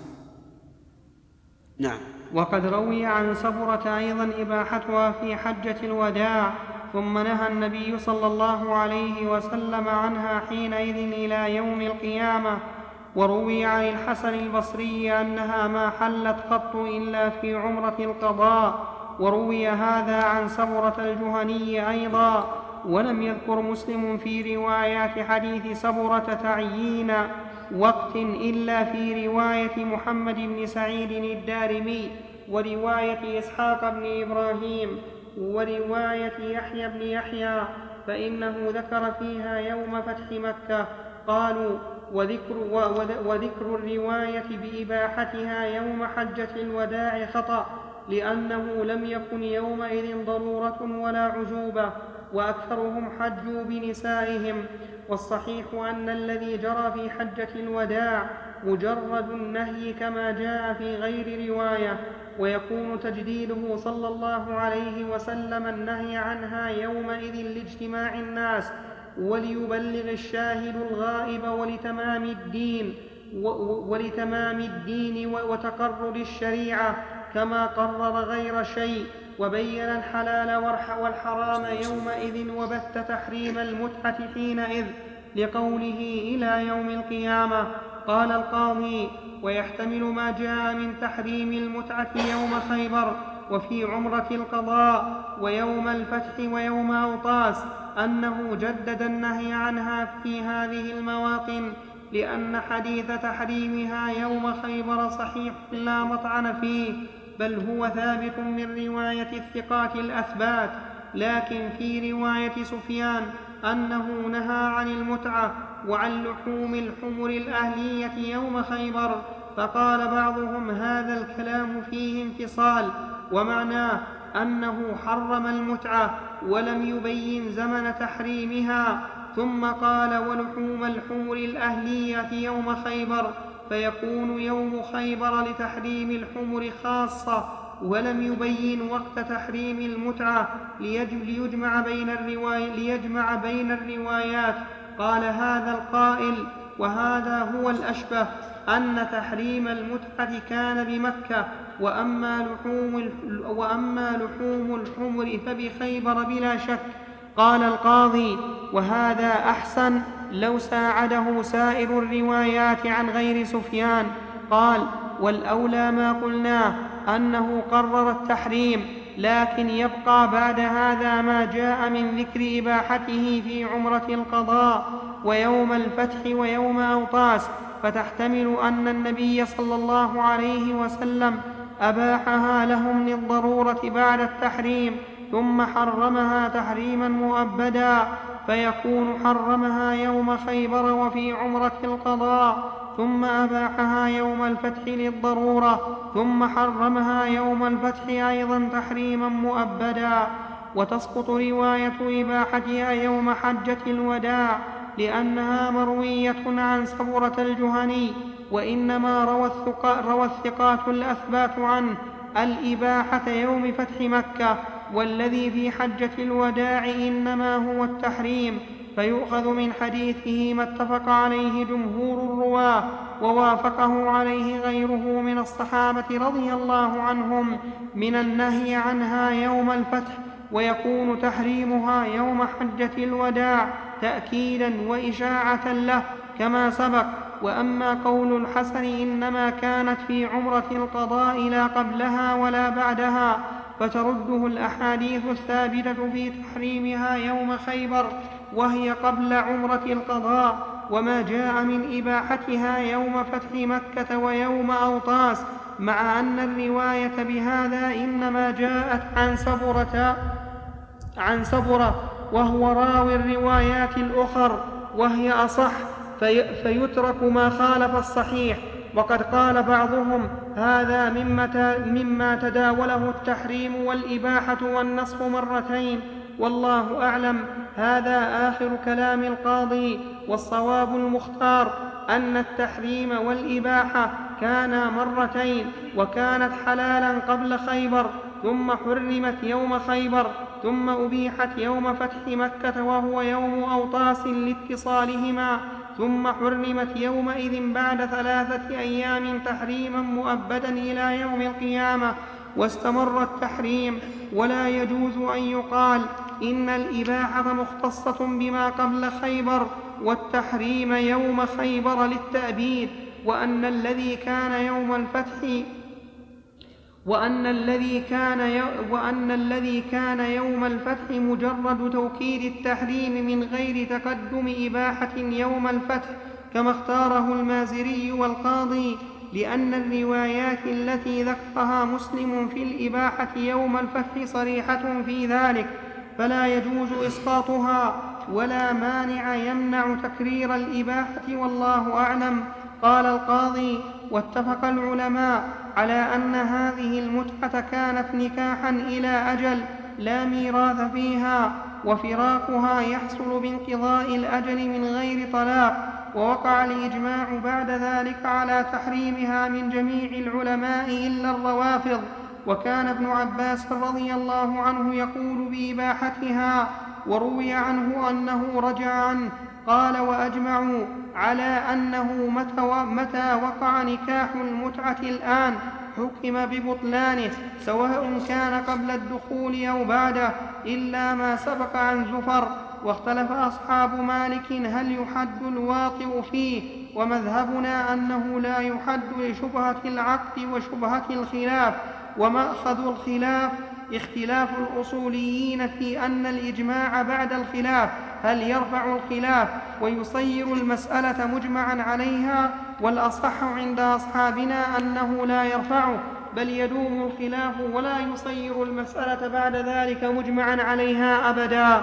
[SPEAKER 1] نعم.
[SPEAKER 2] وقد روي عن صبرة أيضا إباحتها في حجة الوداع، ثم نهى النبي صلى الله عليه وسلم عنها حينئذ إلى يوم القيامة. وروي عن الحسن البصري أنها ما حلت قط إلا في عمرة القضاء، وروي هذا عن سبرة الجهني أيضا. ولم يذكر مسلم في روايات حديث سبرة تعيين وقت إلا في رواية محمد بن سعيد الدارمي، ورواية إسحاق بن إبراهيم، ورواية يحيى بن يحيى، فإنه ذكر فيها يوم فتح مكة. قالوا: وذكر, وذكر الرواية بإباحتها يوم حجة الوداع خطأ، لأنه لم يكن يومئذ ضرورة ولا عزوبة، وأكثرهم حجوا بنسائهم. والصحيح أن الذي جرى في حجة الوداع مجرد النهي كما جاء في غير رواية، ويكون تجديده صلى الله عليه وسلم النهي عنها يومئذ لاجتماع الناس وليبلغ الشاهد الغائب ولتمام الدين ولتمام الدين وتقرر الشريعة، كما قرر غير شيء وبين الحلال والحرام يومئذ وبث تحريم المتعة حينئذ، لقوله إلى يوم القيامة. قال القاضي: ويحتمل ما جاء من تحريم المتعة يوم خيبر وفي عمرة القضاء ويوم الفتح ويوم أوطاس، أنه جدد النهي عنها في هذه المواطن، لأن حديث تحريمها يوم خيبر صحيح لا مطعن فيه، بل هو ثابت من رواية الثقات الأثبات. لكن في رواية سفيان أنه نهى عن المتعة وعن لحوم الحمر الأهلية يوم خيبر، فقال بعضهم هذا الكلام فيه انفصال، ومعناه أنه حرم المتعة ولم يبين زمن تحريمها، ثم قال ولحوم الحمر الأهلية يوم خيبر، فيكون يوم خيبر لتحريم الحمر خاصة، ولم يبين وقت تحريم المتعة ليجمع بين, الرواي ليجمع بين الروايات. قال هذا القائل وهذا هو الأشبه أن تحريم المتعة كان بمكة، وأما لحوم, وأما لحوم الحمر فبخيبر بلا شك. قال القاضي وهذا أحسن لو ساعده سائر الروايات عن غير سفيان. قال والأولى ما قلناه أنه قرر التحريم، لكن يبقى بعد هذا ما جاء من ذكر إباحته في عمرة القضاء ويوم الفتح ويوم أوطاس، فتحتمل أن النبي صلى الله عليه وسلم أباحها لهم للضرورة بعد التحريم، ثم حرمها تحريما مؤبدا، فيكون حرمها يوم خيبر وفي عمرة القضاء، ثم أباحها يوم الفتح للضرورة، ثم حرمها يوم الفتح أيضا تحريما مؤبدا. وتسقط رواية إباحتها يوم حجة الوداع لأنها مروية عن سبرة الجهني، وإنما روى, روى الثقات الأثبات عنه الإباحة يوم فتح مكة، والذي في حجة الوداع إنما هو التحريم، فيؤخذ من حديثه ما اتفق عليه جمهور الرواة ووافقه عليه غيره من الصحابة رضي الله عنهم من النهي عنها يوم الفتح، ويكون تحريمها يوم حجة الوداع تأكيدا وإشاعة له كما سبق. وأما قول الحسن إنما كانت في عمرة القضاء لا قبلها ولا بعدها، فترده الأحاديث الثابتة في تحريمها يوم خيبر وهي قبل عمرة القضاء، وما جاء من إباحتها يوم فتح مكة ويوم أوطاس، مع أن الرواية بهذا إنما جاءت عن سبرة عن سبرة وهو راوي الروايات الأخر وهي أصح، في فيترك ما خالف الصحيح. وقد قال بعضهم هذا مما تداوله التحريم والإباحة والنسخ مرتين، والله أعلم. هذا آخر كلام القاضي، والصواب المختار أن التحريم والإباحة كانا مرتين، وكانت حلالا قبل خيبر، ثم حرمت يوم خيبر، ثم أبيحت يوم فتح مكة وهو يوم أوطاس لاتصالهما، ثم حرمت يومئذ بعد ثلاثة أيام تحريما مؤبدا إلى يوم القيامة، واستمر التحريم. ولا يجوز أن يقال إن الإباحة مختصة بما قبل خيبر والتحريم يوم خيبر للتأبيد، وأن الذي كان يوم الفتح وأن الذي كان وأن الذي كان يوم الفتح مجرد توكيد التحريم من غير تقدم إباحة يوم الفتح، كما اختاره المازري والقاضي، لأن الروايات التي ذكرها مسلم في الإباحة يوم الفتح صريحة في ذلك، فلا يجوز إسقاطها، ولا مانع يمنع تكرير الإباحة، والله أعلم. قال القاضي واتفق العلماء على أن هذه المتعة كانت نكاحا إلى أجل لا ميراث فيها، وفراقها يحصل بانقضاء الأجل من غير طلاق، ووقع الإجماع بعد ذلك على تحريمها من جميع العلماء إلا الروافض. وكان ابن عباس رضي الله عنه يقول بإباحتها، وروي عنه أنه رجع عنه. قال وأجمعوا على أنه متى وقع نكاح المتعة الآن حكم ببطلانه، سواء كان قبل الدخول أو بعده، إلا ما سبق عن زفر. واختلف أصحاب مالك هل يحد الواطئ فيه، ومذهبنا أنه لا يحد لشبهة العقد وشبهة الخلاف، ومأخذ الخلاف اختلاف الأصوليين في أن الإجماع بعد الخلاف هل يرفع الخلاف ويصير المسألة مجمعا عليها، والأصح عند أصحابنا أنه لا يرفعه بل يدوم الخلاف ولا يصير المسألة بعد ذلك مجمعا عليها أبدا.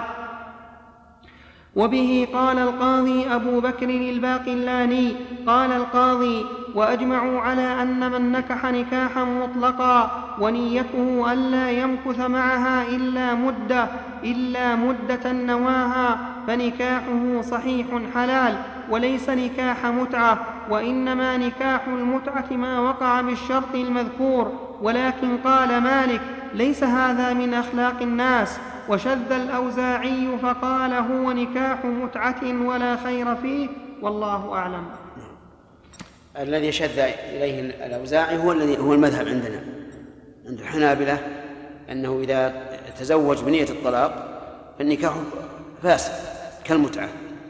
[SPEAKER 2] وبه قال القاضي أبو بكر الباقلاني قال القاضي: وأجمعوا على أن من نكح نكاحا مطلقا ونيته ألا يمكث معها إلا مدة إلا مدة نواها فنكاحه صحيح حلال وليس نكاح متعة، وإنما نكاح المتعة ما وقع بالشرط المذكور. ولكن قال مالك: ليس هذا من أخلاق الناس. وشذ الأوزاعي فقال: هو نكاح متعة ولا خير فيه، والله أعلم.
[SPEAKER 1] الذي شذ إليه الأوزاعي هو الذي هو المذهب عندنا عند الحنابلة، أنه إذا تزوج بنية الطلاق فالنكاح فاسد كالمتعة.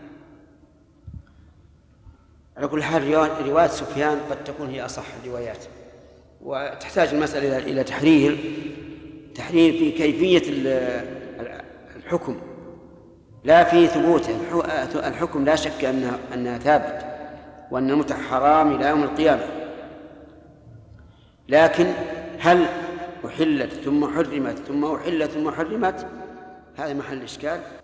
[SPEAKER 1] على كل حال رواية سفيان قد تكون هي أصح الروايات، وتحتاج المسألة إلى تحرير تحرير في كيفية الحكم لا في ثبوته. الحكم لا شك أنها, أنها ثابت وأن المتعة حرام إلى يوم القيامة، لكن هل أحلت ثم حرمت ثم أحلت ثم حرمت، هذا محل إشكال